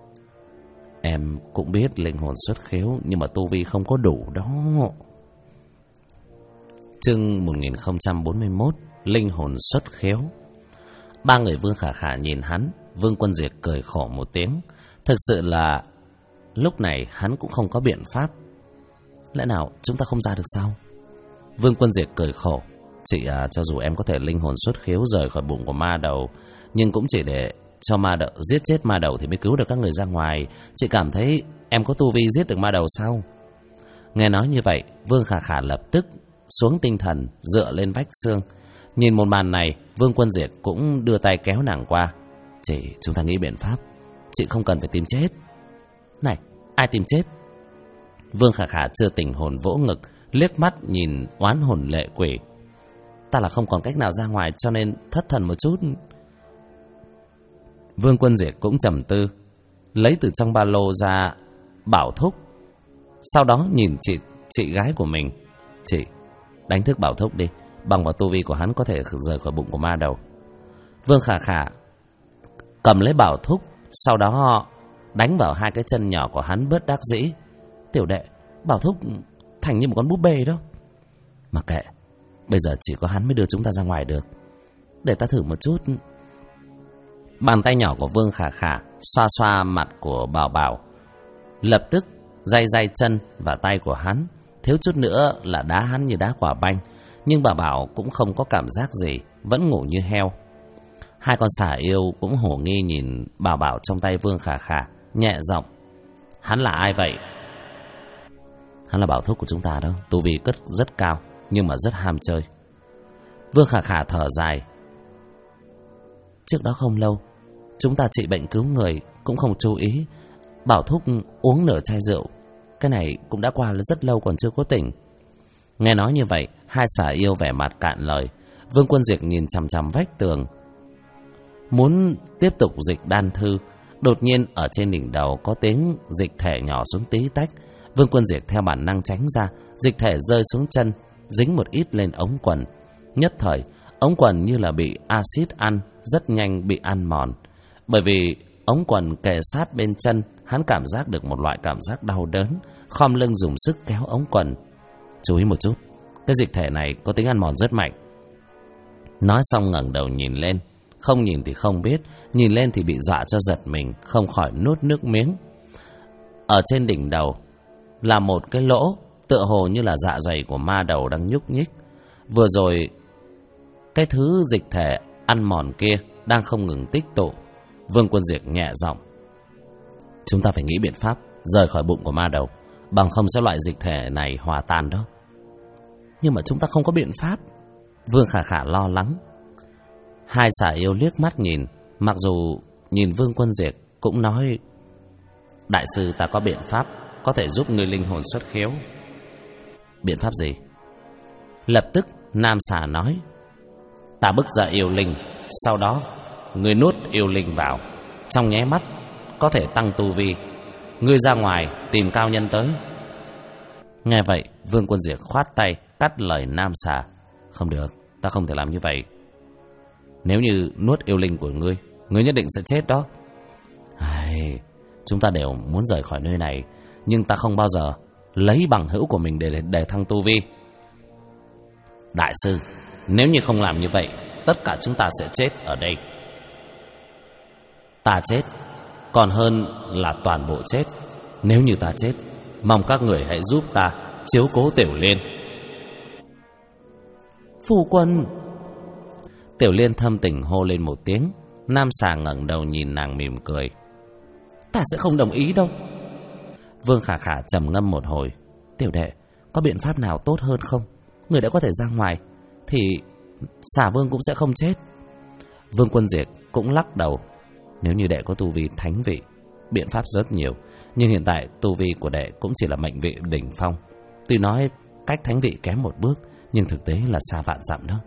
Em cũng biết linh hồn xuất khiếu, nhưng mà tu vi không có đủ đó. Chương 1041, linh hồn xuất khiếu. 3 người Vương Khả Khả nhìn hắn. Vương Quân Diệt cười khổ một tiếng. Thực sự là lúc này hắn cũng không có biện pháp. Lẽ nào chúng ta không ra được sao? Vương Quân Diệt cười khổ. Chị cho dù em có thể linh hồn xuất khiếu rời khỏi bụng của ma đầu, nhưng cũng chỉ để cho ma đầu, giết chết ma đầu thì mới cứu được các người ra ngoài. Chị cảm thấy em có tu vi giết được ma đầu sao? Nghe nói như vậy, Vương Khả Khả lập tức xuống tinh thần, dựa lên vách xương. Nhìn một màn này, Vương Quân Diệt cũng đưa tay kéo nàng qua. Chị, chúng ta nghĩ biện pháp, chị không cần phải tìm chết. Này, ai tìm chết? Vương Khả Khả chưa tỉnh hồn vỗ ngực, liếc mắt nhìn oán hồn lệ quỷ. Ta là không còn cách nào ra ngoài cho nên thất thần một chút. Vương Quân Diệt cũng trầm tư, lấy từ trong ba lô ra Bảo Thúc. Sau đó nhìn chị gái của mình. Chị, đánh thức Bảo Thúc đi, bằng vào tu vi của hắn có thể rời khỏi bụng của ma đầu. Vương Khả Khả cầm lấy Bảo Thúc, sau đó đánh vào hai cái chân nhỏ của hắn bớt đắc dĩ. Tiểu đệ, Bảo Thúc thành như một con búp bê đó. Mặc kệ, bây giờ chỉ có hắn mới đưa chúng ta ra ngoài được. Để ta thử một chút. Bàn tay nhỏ của Vương Khả Khả xoa xoa mặt của Bảo Bảo, lập tức day chân và tay của hắn, thiếu chút nữa là đá hắn như đá quả banh. Nhưng Bảo Bảo cũng không có cảm giác gì, vẫn ngủ như heo. Hai con xà yêu cũng hổ nghi nhìn Bảo Bảo trong tay Vương Khả Khả, nhẹ giọng. Hắn là ai vậy? Hắn là Bảo Thúc của chúng ta đó, tu vi rất cao, nhưng mà rất ham chơi. Vương Khả Khả thở dài. Trước đó không lâu, chúng ta trị bệnh cứu người cũng không chú ý, Bảo Thúc uống nửa chai rượu. Cái này cũng đã qua rất lâu còn chưa có tỉnh. Nghe nói như vậy, hai xà yêu vẻ mặt cạn lời. Vương Quân Diệt nhìn chằm chằm vách tường, muốn tiếp tục dịch đan thư. Đột nhiên ở trên đỉnh đầu có tiếng dịch thể nhỏ xuống tí tách. Vương Quân Diệt theo bản năng tránh ra, dịch thể rơi xuống chân, dính một ít lên ống quần. Nhất thời, ống quần như là bị axit ăn, rất nhanh bị ăn mòn. Bởi vì ống quần kề sát bên chân, hắn cảm giác được một loại cảm giác đau đớn, khom lưng dùng sức kéo ống quần. Chú ý một chút, cái dịch thể này có tính ăn mòn rất mạnh. Nói xong ngẩng đầu nhìn lên, không nhìn thì không biết, nhìn lên thì bị dọa cho giật mình, không khỏi nuốt nước miếng. Ở trên đỉnh đầu là một cái lỗ, tựa hồ như là dạ dày của ma đầu đang nhúc nhích. Vừa rồi, cái thứ dịch thể ăn mòn kia đang không ngừng tích tụ. Vương Quân Diệt nhẹ giọng. Chúng ta phải nghĩ biện pháp rời khỏi bụng của ma đầu, bằng không sẽ loại dịch thể này hòa tan đó. Nhưng mà chúng ta không có biện pháp. Vương Khả Khả lo lắng. Hai xà yêu liếc mắt nhìn, mặc dù nhìn Vương Quân Diệt cũng nói: Đại sư, ta có biện pháp có thể giúp người linh hồn xuất khiếu. Biện pháp gì? Lập tức nam xà nói: Ta bức ra yêu linh, sau đó người nuốt yêu linh vào, trong nháy mắt có thể tăng tu vi. Ngươi ra ngoài tìm cao nhân tới. Nghe vậy, Vương Quân Diệt khoát tay cắt lời nam xà. Không được, ta không thể làm như vậy. Nếu như nuốt yêu linh của ngươi, ngươi nhất định sẽ chết đó. Chúng ta đều muốn rời khỏi nơi này, nhưng ta không bao giờ lấy bằng hữu của mình để thăng tu vi. Đại sư, nếu như không làm như vậy, tất cả chúng ta sẽ chết ở đây. Ta chết còn hơn là toàn bộ chết. Nếu như ta chết, mong các người hãy giúp ta chiếu cố Tiểu Liên. Phu quân! Tiểu Liên thâm tình hô lên một tiếng. Nam xà ngẩng đầu nhìn nàng mỉm cười. Ta sẽ không đồng ý đâu. Vương Khả Khả trầm ngâm một hồi. Tiểu đệ, có biện pháp nào tốt hơn không? Người đã có thể ra ngoài thì xà vương cũng sẽ không chết. Vương Quân Diệt cũng lắc đầu. Nếu như đệ có tu vi thánh vị, biện pháp rất nhiều. Nhưng hiện tại tu vi của đệ cũng chỉ là mệnh vị đỉnh phong. Tuy nói cách thánh vị kém một bước, nhưng thực tế là xa vạn dặm đó.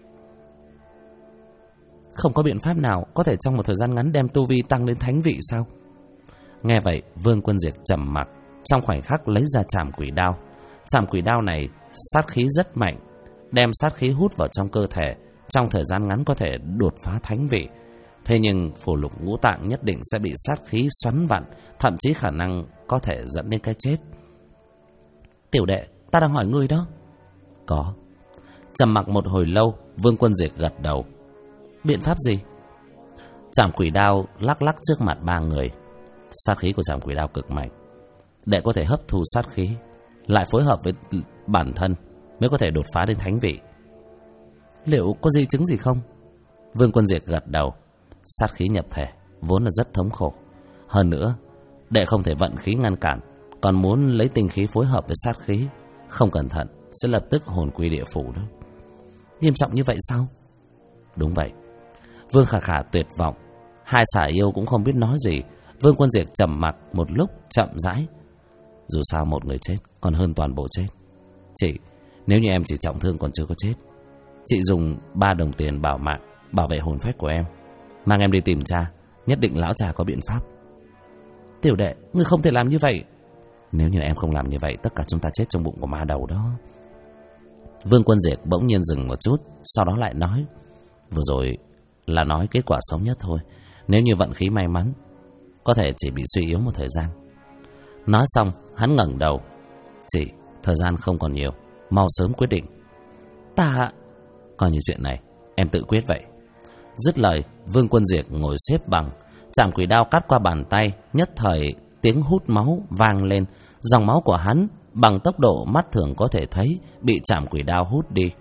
Không có biện pháp nào có thể trong một thời gian ngắn đem tu vi tăng lên thánh vị sao? Nghe vậy, Vương Quân Diệt trầm mặc, trong khoảnh khắc lấy ra trảm quỷ đao. Trảm quỷ đao này sát khí rất mạnh, đem sát khí hút vào trong cơ thể, trong thời gian ngắn có thể đột phá thánh vị. Thế nhưng phù lục ngũ tạng nhất định sẽ bị sát khí xoắn vặn, thậm chí khả năng có thể dẫn đến cái chết. Tiểu đệ, ta đang hỏi ngươi đó. Có. Trầm mặc một hồi lâu, Vương Quân Diệt gật đầu. Biện pháp gì? Trảm quỷ đao lắc lắc trước mặt ba người. Sát khí của trảm quỷ đao cực mạnh, để có thể hấp thu sát khí, lại phối hợp với bản thân mới có thể đột phá đến thánh vị. Liệu có di chứng gì không? Vương Quân Diệt gật đầu. Sát khí nhập thể vốn là rất thống khổ. Hơn nữa, đệ không thể vận khí ngăn cản, còn muốn lấy tinh khí phối hợp với sát khí, không cẩn thận sẽ lập tức hồn quy địa phủ đó. Nghiêm trọng như vậy sao? Đúng vậy. Vương Khả Khả tuyệt vọng, hai xà yêu cũng không biết nói gì. Vương Quân Diệt trầm mặc một lúc, chậm rãi. Dù sao một người chết còn hơn toàn bộ chết. Chị, nếu như em chỉ trọng thương còn chưa có chết, chị dùng 3 đồng tiền bảo mạng, bảo vệ hồn phách của em, mang em đi tìm cha, nhất định lão cha có biện pháp. Tiểu đệ, ngươi không thể làm như vậy. Nếu như em không làm như vậy, tất cả chúng ta chết trong bụng của ma đầu đó. Vương Quân Diệt bỗng nhiên dừng một chút, sau đó lại nói, vừa rồi là nói kết quả xấu nhất thôi. Nếu như vận khí may mắn, có thể chỉ bị suy yếu một thời gian. Nói xong, hắn ngẩng đầu. Chị, thời gian không còn nhiều, mau sớm quyết định. Ta... Coi như chuyện này em tự quyết vậy. Dứt lời, Vương Quân Diệt ngồi xếp bằng, chảm quỷ đao cắt qua bàn tay. Nhất thời tiếng hút máu vang lên. Dòng máu của hắn bằng tốc độ mắt thường có thể thấy bị chảm quỷ đao hút đi.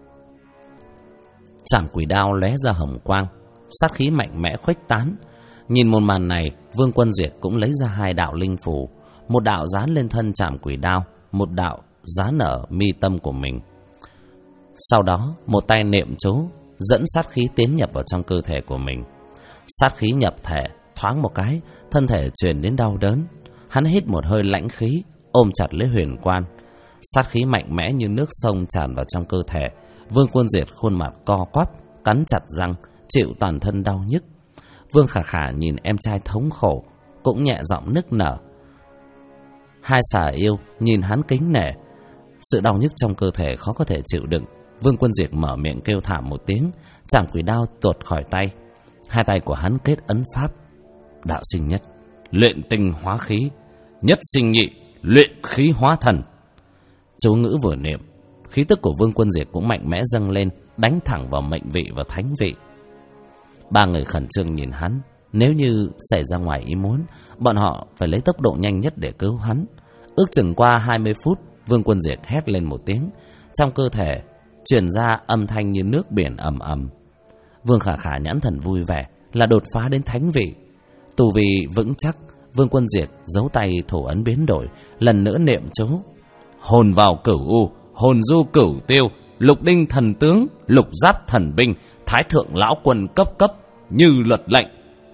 Chảm quỷ đao lóe ra hồng quang, sát khí mạnh mẽ khuếch tán. Nhìn một màn này, Vương Quân Diệt cũng lấy ra 2 đạo linh phù, một đạo dán lên thân chảm quỷ đao, một đạo dán ở mi tâm của mình. Sau đó, một tay niệm chú, dẫn sát khí tiến nhập vào trong cơ thể của mình. Sát khí nhập thể, thoáng một cái, thân thể truyền đến đau đớn. Hắn hít một hơi lãnh khí, ôm chặt lấy huyền quan. Sát khí mạnh mẽ như nước sông tràn vào trong cơ thể. Vương Quân Diệt khuôn mặt co quắp, cắn chặt răng, chịu toàn thân đau nhức. Vương Khả Khả nhìn em trai thống khổ, cũng nhẹ giọng nức nở. Hai xà yêu nhìn hắn kính nể. Sự đau nhức trong cơ thể khó có thể chịu đựng. Vương Quân Diệt mở miệng kêu thảm một tiếng, chảm quỷ đao tuột khỏi tay. Hai tay của hắn kết ấn pháp. Đạo sinh nhất, luyện tinh hóa khí, nhất sinh nhị, luyện khí hóa thần. Chú ngữ vừa niệm, khí tức của Vương Quân Diệt cũng mạnh mẽ dâng lên, đánh thẳng vào mệnh vị và thánh vị. 3 người khẩn trương nhìn hắn. Nếu như xảy ra ngoài ý muốn, bọn họ phải lấy tốc độ nhanh nhất để cứu hắn. Ước chừng qua 20 phút, Vương Quân Diệt hét lên một tiếng. Trong cơ thể truyền ra âm thanh như nước biển ầm ầm. Vương Khả Khả nhãn thần vui vẻ, là đột phá đến thánh vị. Tu vi vững chắc, Vương Quân Diệt giấu tay thủ ấn biến đổi, lần nữa niệm chú. Hồn vào cửu u, hồn du cửu tiêu, lục đinh thần tướng, lục giáp thần binh, thái thượng lão quân cấp cấp, như luật lệnh.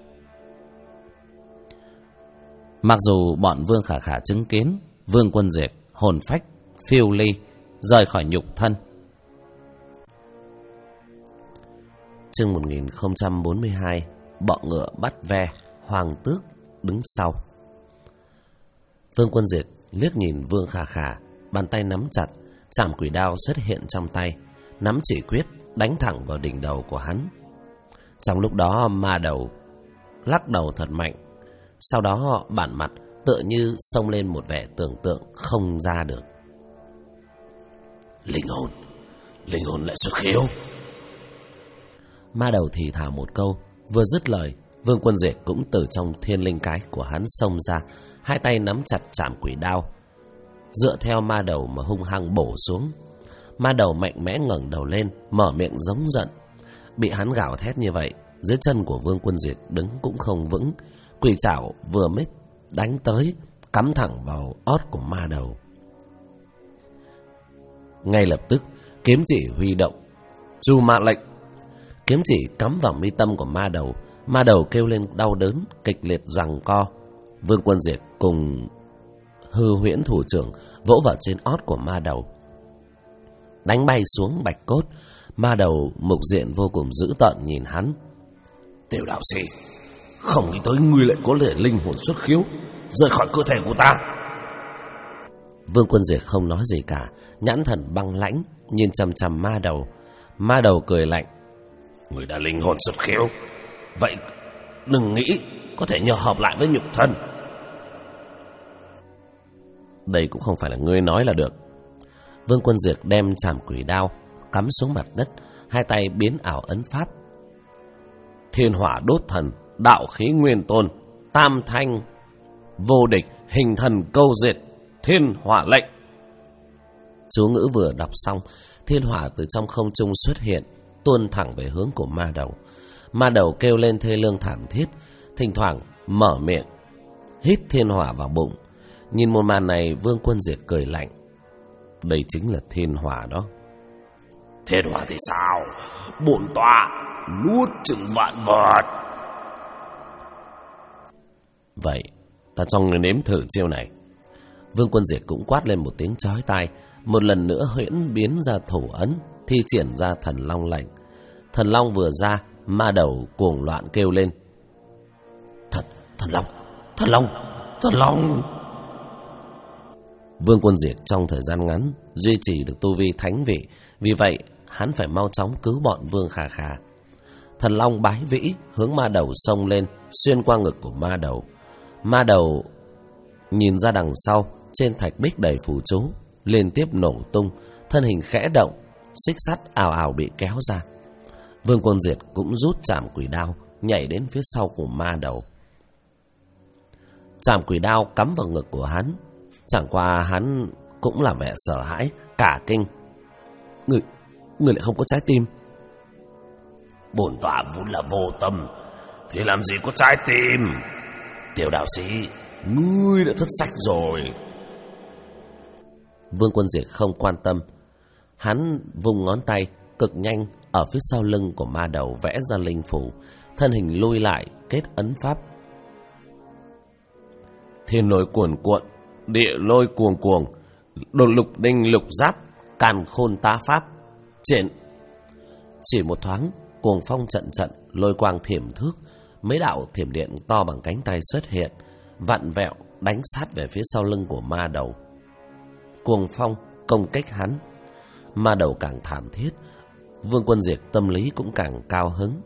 Mặc dù bọn Vương Khả Khả chứng kiến Vương Quân Diệt hồn phách phiêu ly, rời khỏi nhục thân. Chương 1042, bọ ngựa bắt ve, hoàng tước đứng sau. Vương Quân Diệt liếc nhìn Vương Khả Khả, bàn tay nắm chặt, chảm quỷ đao xuất hiện trong tay, nắm chỉ quyết đánh thẳng vào đỉnh đầu của hắn. Trong lúc đó ma đầu lắc đầu thật mạnh, sau đó bản mặt tựa như xông lên một vẻ tưởng tượng không ra được. Linh hồn lại xuất khiếu. Ma đầu thì thào một câu, vừa dứt lời, Vương Quân Diệt cũng từ trong thiên linh cái của hắn xông ra, hai tay nắm chặt chảm quỷ đao, dựa theo ma đầu mà hung hăng bổ xuống. Ma đầu mạnh mẽ ngẩng đầu lên, mở miệng giống giận. Bị hắn gào thét như vậy, dưới chân của Vương Quân Diệt đứng cũng không vững, quỷ trảo vừa mới đánh tới, cắm thẳng vào ót của ma đầu. Ngay lập tức, kiếm chỉ huy động, chu ma lệnh. Kiếm chỉ cắm vào mi tâm của ma đầu kêu lên đau đớn, kịch liệt giằng co. Vương Quân Diệt cùng hư huyễn thủ trưởng vỗ vào trên ót của ma đầu, đánh bay xuống bạch cốt. Ma đầu mục diện vô cùng dữ tợn nhìn hắn. Tiểu đạo sĩ, không nghĩ tới ngươi lại có thể linh hồn xuất khiếu, rời khỏi cơ thể của ta. Vương Quân Diệt không nói gì cả, nhãn thần băng lãnh nhìn chằm chằm ma đầu. Ma đầu cười lạnh. Ngươi đã linh hồn xuất khiếu, vậy đừng nghĩ có thể nhờ hợp lại với nhục thân. Đây cũng không phải là ngươi nói là được. Vương Quân Diệt đem chảm quỷ đao cắm xuống mặt đất, hai tay biến ảo ấn pháp. Thiên hỏa đốt thần, đạo khí nguyên tôn, tam thanh vô địch, hình thần câu diệt, thiên hỏa lệnh. Chú ngữ vừa đọc xong, thiên hỏa từ trong không trung xuất hiện, tuôn thẳng về hướng của ma đầu. Ma đầu kêu lên thê lương thảm thiết, thỉnh thoảng mở miệng hít thiên hỏa vào bụng. Nhìn một màn này, Vương Quân Diệt cười lạnh. Đây chính là thiên hỏa đó. Thiên hỏa thì sao? Bổn tọa nuốt chửng vạn vật. Vậy ta cho người nếm thử chiêu này. Vương Quân Diệt cũng quát lên một tiếng chói tai, một lần nữa huyễn biến ra thủ ấn, thi triển ra thần long lệnh. Thần long vừa ra, ma đầu cuồng loạn kêu lên. Thần long. Vương Quân Diệt trong thời gian ngắn duy trì được tu vi thánh vị, vì vậy hắn phải mau chóng cứu bọn Vương Khà Khà. Thần long bái vĩ hướng ma đầu xông lên, xuyên qua ngực của ma đầu. Ma đầu nhìn ra đằng sau, trên thạch bích đầy phù chú, liên tiếp nổ tung, thân hình khẽ động, xích sắt ào ào bị kéo ra. Vương Quân Diệt cũng rút trảm quỷ đao, nhảy đến phía sau của ma đầu. Trảm quỷ đao cắm vào ngực của hắn, chẳng qua hắn cũng là vẻ sợ hãi, cả kinh. Người lại không có trái tim. Bổn tọa vốn là vô tâm, thì làm gì có trái tim. Tiểu đạo sĩ, ngươi đã thất sách rồi. Vương Quân Diệt không quan tâm. Hắn vùng ngón tay cực nhanh ở phía sau lưng của ma đầu vẽ ra linh phủ, thân hình lui lại kết ấn pháp. Thiên lôi cuồn cuộn, địa lôi cuồng cuồng, đột lục đinh lục giáp, càn khôn tá pháp. Chỉ một thoáng, cuồng phong trận trận, lôi quang thiểm thước, mấy đạo thiểm điện to bằng cánh tay xuất hiện, vặn vẹo đánh sát về phía sau lưng của ma đầu. Cuồng phong công kích hắn, ma đầu càng thảm thiết. Vương Quân Diệt tâm lý cũng càng cao hứng.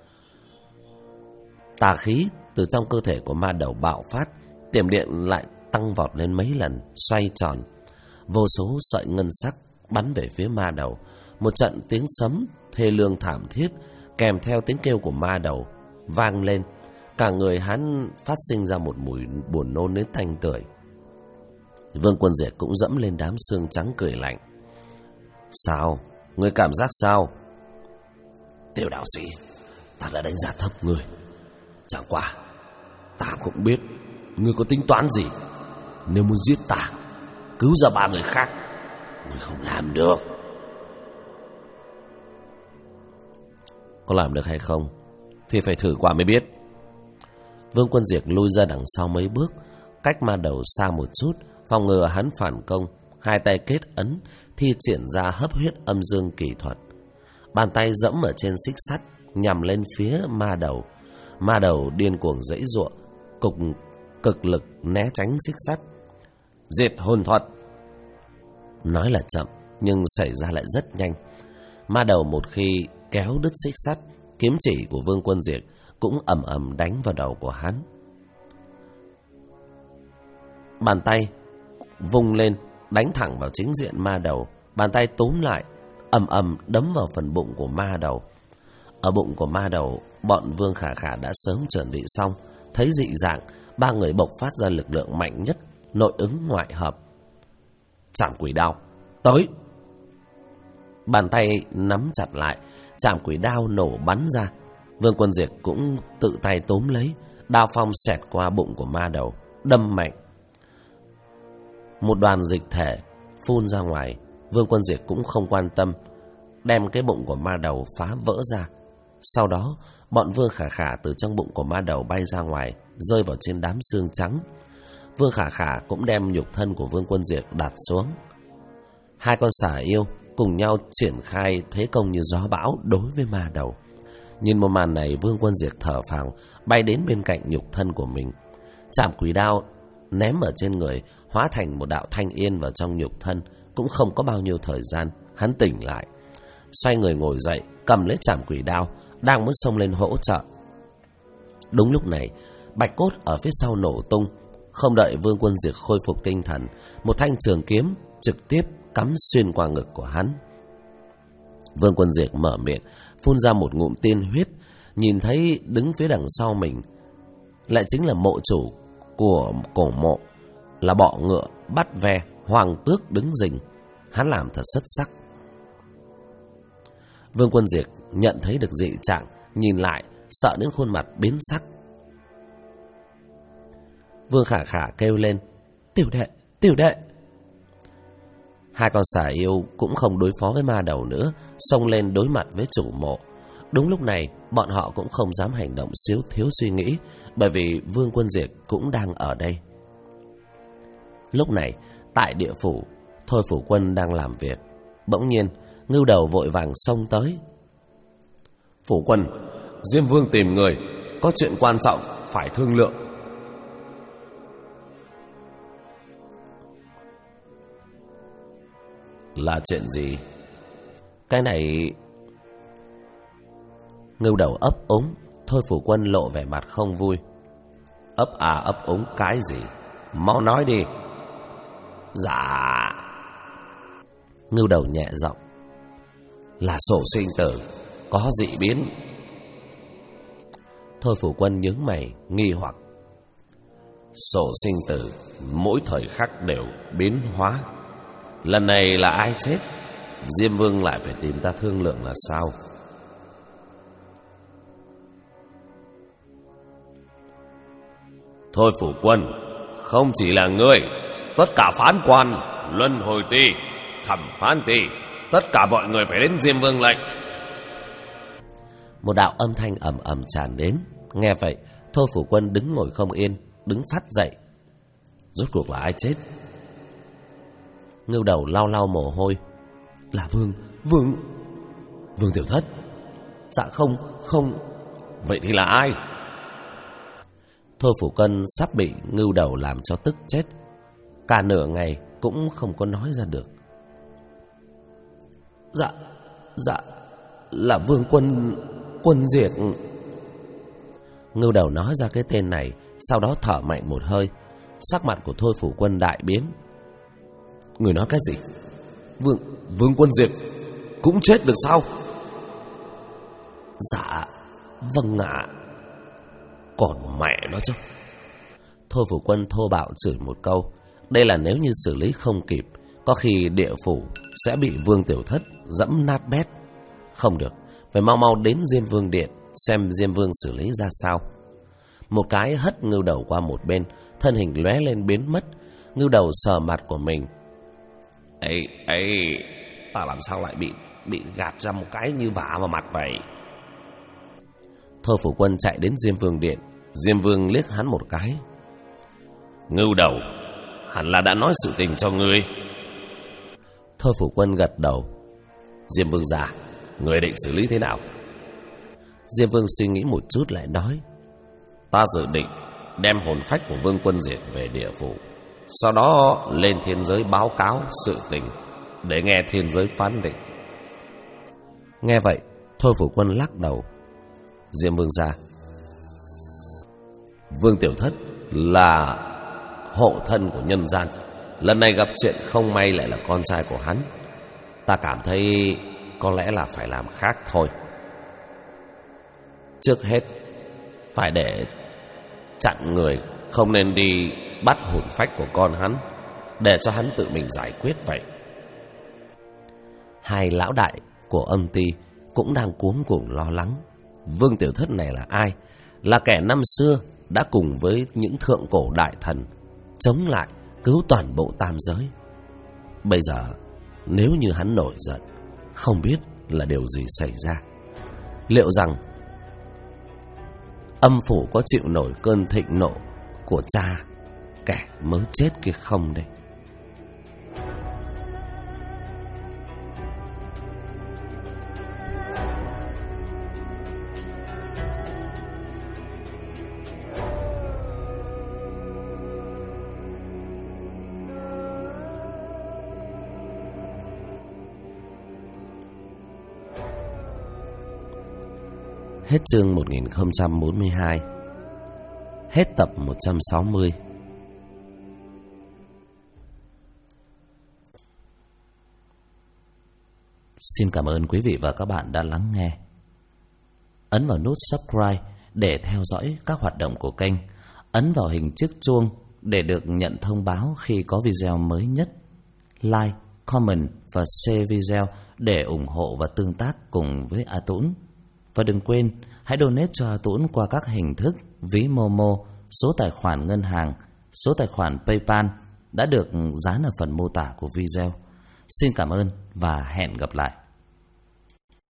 Tà khí từ trong cơ thể của ma đầu bạo phát, tiềm điện lại tăng vọt lên mấy lần, xoay tròn. Vô số sợi ngân sắc bắn về phía ma đầu. Một trận tiếng sấm thê lương thảm thiết kèm theo tiếng kêu của ma đầu vang lên. Cả người hắn phát sinh ra một mùi buồn nôn đến tanh tưởi. Vương Quân Diệt cũng dẫm lên đám xương trắng cười lạnh. Sao? Ngươi cảm giác sao? Tiểu đạo sĩ, ta đã đánh giá thấp ngươi. Chẳng qua ta cũng biết ngươi có tính toán gì. Nếu muốn giết ta, cứu ra 3 người khác, ngươi không làm được. Có làm được hay không thì phải thử qua mới biết. Vương Quân Diệt lui ra đằng sau mấy bước, cách ma đầu xa một chút, phòng ngừa hắn phản công. Hai tay kết ấn, thi triển ra hấp huyết âm dương kỳ thuật. Bàn tay dẫm ở trên xích sắt, nhằm lên phía ma đầu. Ma đầu điên cuồng giãy giụa, cực lực né tránh xích sắt. Diệt hồn thuật. Nói là chậm, nhưng xảy ra lại rất nhanh. Ma đầu một khi kéo đứt xích sắt, kiếm chỉ của Vương Quân Diệt cũng ầm ầm đánh vào đầu của hắn. Bàn tay vung lên, đánh thẳng vào chính diện ma đầu. Bàn tay túm lại, ầm ầm đấm vào phần bụng của ma đầu. Ở bụng của ma đầu, bọn Vương Khả Khả đã sớm chuẩn bị xong. Thấy dị dạng, 3 người bộc phát ra lực lượng mạnh nhất, nội ứng ngoại hợp. Trảm quỷ đao, tới! Bàn tay nắm chặt lại, trảm quỷ đao nổ bắn ra. Vương Quân Diệt cũng tự tay túm lấy, đao phong xẹt qua bụng của ma đầu, đâm mạnh. Một đoàn dịch thể phun ra ngoài. Vương Quân Diệt cũng không quan tâm, đem cái bụng của ma đầu phá vỡ ra. Sau đó, bọn Vương Khả Khả từ trong bụng của ma đầu bay ra ngoài, rơi vào trên đám xương trắng. Vương Khả Khả cũng đem nhục thân của Vương Quân Diệt đặt xuống. Hai con xà yêu cùng nhau triển khai thế công như gió bão đối với ma đầu. Nhìn một màn này, Vương Quân Diệt thở phào, bay đến bên cạnh nhục thân của mình. Trảm quỷ đao ném ở trên người, hóa thành một đạo thanh yên vào trong nhục thân. Cũng không có bao nhiêu thời gian, hắn tỉnh lại, xoay người ngồi dậy, cầm lấy trảm quỷ đao, đang muốn xông lên hỗ trợ. Đúng lúc này, bạch cốt ở phía sau nổ tung. Không đợi Vương Quân Diệt khôi phục tinh thần, một thanh trường kiếm trực tiếp cắm xuyên qua ngực của hắn. Vương Quân Diệt mở miệng, phun ra một ngụm tiên huyết. Nhìn thấy đứng phía đằng sau mình lại chính là mộ chủ của cổ mộ, là bọ ngựa bắt ve Hoàng Tước đứng rình. Hắn làm thật xuất sắc. Vương Quân Diệt nhận thấy được dị trạng, nhìn lại sợ đến khuôn mặt biến sắc. Vương Khả Khả kêu lên: Tiểu đệ, tiểu đệ. Hai con xà yêu cũng không đối phó với ma đầu nữa, xông lên đối mặt với chủ mộ. Đúng lúc này, bọn họ cũng không dám hành động thiếu suy nghĩ, bởi vì Vương Quân Diệt cũng đang ở đây. Lúc này, tại địa phủ, Thôi Phủ Quân đang làm việc. Bỗng nhiên, Ngưu Đầu vội vàng xông tới. Phủ Quân, Diêm Vương tìm người, có chuyện quan trọng phải thương lượng. Là chuyện gì? Cái này... Ngưu Đầu ấp úng. Thôi Phủ Quân lộ vẻ mặt không vui. Ấp úng cái gì? Mau nói đi. Dạ. Ngưu Đầu nhẹ giọng: Là sổ sinh tử có dị biến. Thôi Phủ Quân nhướng mày nghi hoặc: Sổ sinh tử mỗi thời khắc đều biến hóa. Lần này là ai chết? Diêm Vương lại phải tìm ta thương lượng là sao? Thôi Phủ Quân, không chỉ là ngươi, tất cả phán quan, luân hồi ty, thẩm phán ty, tất cả mọi người phải đến Diêm Vương lệnh. Một đạo âm thanh ầm ầm tràn đến. Nghe vậy, Thôi Phủ Quân đứng ngồi không yên, đứng phát dậy. Rốt cuộc là ai chết? Ngưu Đầu lau lau mồ hôi: Là Vương Tiểu Thất. Dạ không. Vậy thì là ai? Thôi Phủ Quân sắp bị Ngưu Đầu làm cho tức chết. Cả nửa ngày cũng không có nói ra được. Dạ, là Vương Quân Diệt. Ngưu Đầu nói ra cái tên này, sau đó thở mạnh một hơi. Sắc mặt của Thôi Phủ Quân đại biến. Người nói cái gì? Vương Quân Diệt cũng chết được sao? Dạ, vâng ạ. Còn mẹ nó chứ. Thôi Phủ Quân thô bạo chửi một câu. Đây là nếu như xử lý không kịp, có khi địa phủ sẽ bị Vương Tiểu Thất dẫm nát bét. Không được, phải mau mau đến Diêm Vương Điện, xem Diêm Vương xử lý ra sao. Một cái hất Ngưu Đầu qua một bên, thân hình lóe lên biến mất. Ngưu Đầu sờ mặt của mình. Ấy, ta làm sao lại bị gạt ra một cái như vả vào mặt vậy? Thôi Phủ Quân chạy đến Diêm Vương Điện. Diêm Vương liếc hắn một cái. Ngưu Đầu, hẳn là đã nói sự tình cho ngươi. Thôi Phủ Quân gật đầu. Diêm Vương già, người định xử lý thế nào? Diêm Vương suy nghĩ một chút lại nói: Ta dự định đem hồn phách của Vương Quân Diệt về địa phủ, sau đó lên thiên giới báo cáo sự tình, để nghe thiên giới phán định. Nghe vậy, Thôi Phủ Quân lắc đầu. Diêm Vương già, Vương Tiểu Thất là hộ thân của nhân gian, lần này gặp chuyện không may lại là con trai của hắn. Ta cảm thấy có lẽ là phải làm khác thôi. Trước hết phải để chặn người, không nên đi bắt hồn phách của con hắn, để cho hắn tự mình giải quyết vậy. Hai lão đại của âm ty cũng đang cuống cuồng lo lắng. Vương Tiểu Thất này là ai? Là kẻ năm xưa đã cùng với những thượng cổ đại thần chống lại, cứu toàn bộ tam giới. Bây giờ nếu như hắn nổi giận, không biết là điều gì xảy ra. Liệu rằng âm phủ có chịu nổi cơn thịnh nộ của cha kẻ mới chết kia không đây? Hết chương 1042. Hết tập 160. Xin cảm ơn quý vị và các bạn đã lắng nghe. Ấn vào nút subscribe để theo dõi các hoạt động của kênh. Ấn vào hình chiếc chuông để được nhận thông báo khi có video mới nhất. Like, comment và share video để ủng hộ và tương tác cùng với A Tũng. Và đừng quên, hãy donate cho A Tũng qua các hình thức ví Momo, số tài khoản ngân hàng Số tài khoản PayPal đã được dán ở phần mô tả của video. Xin cảm ơn và hẹn gặp lại.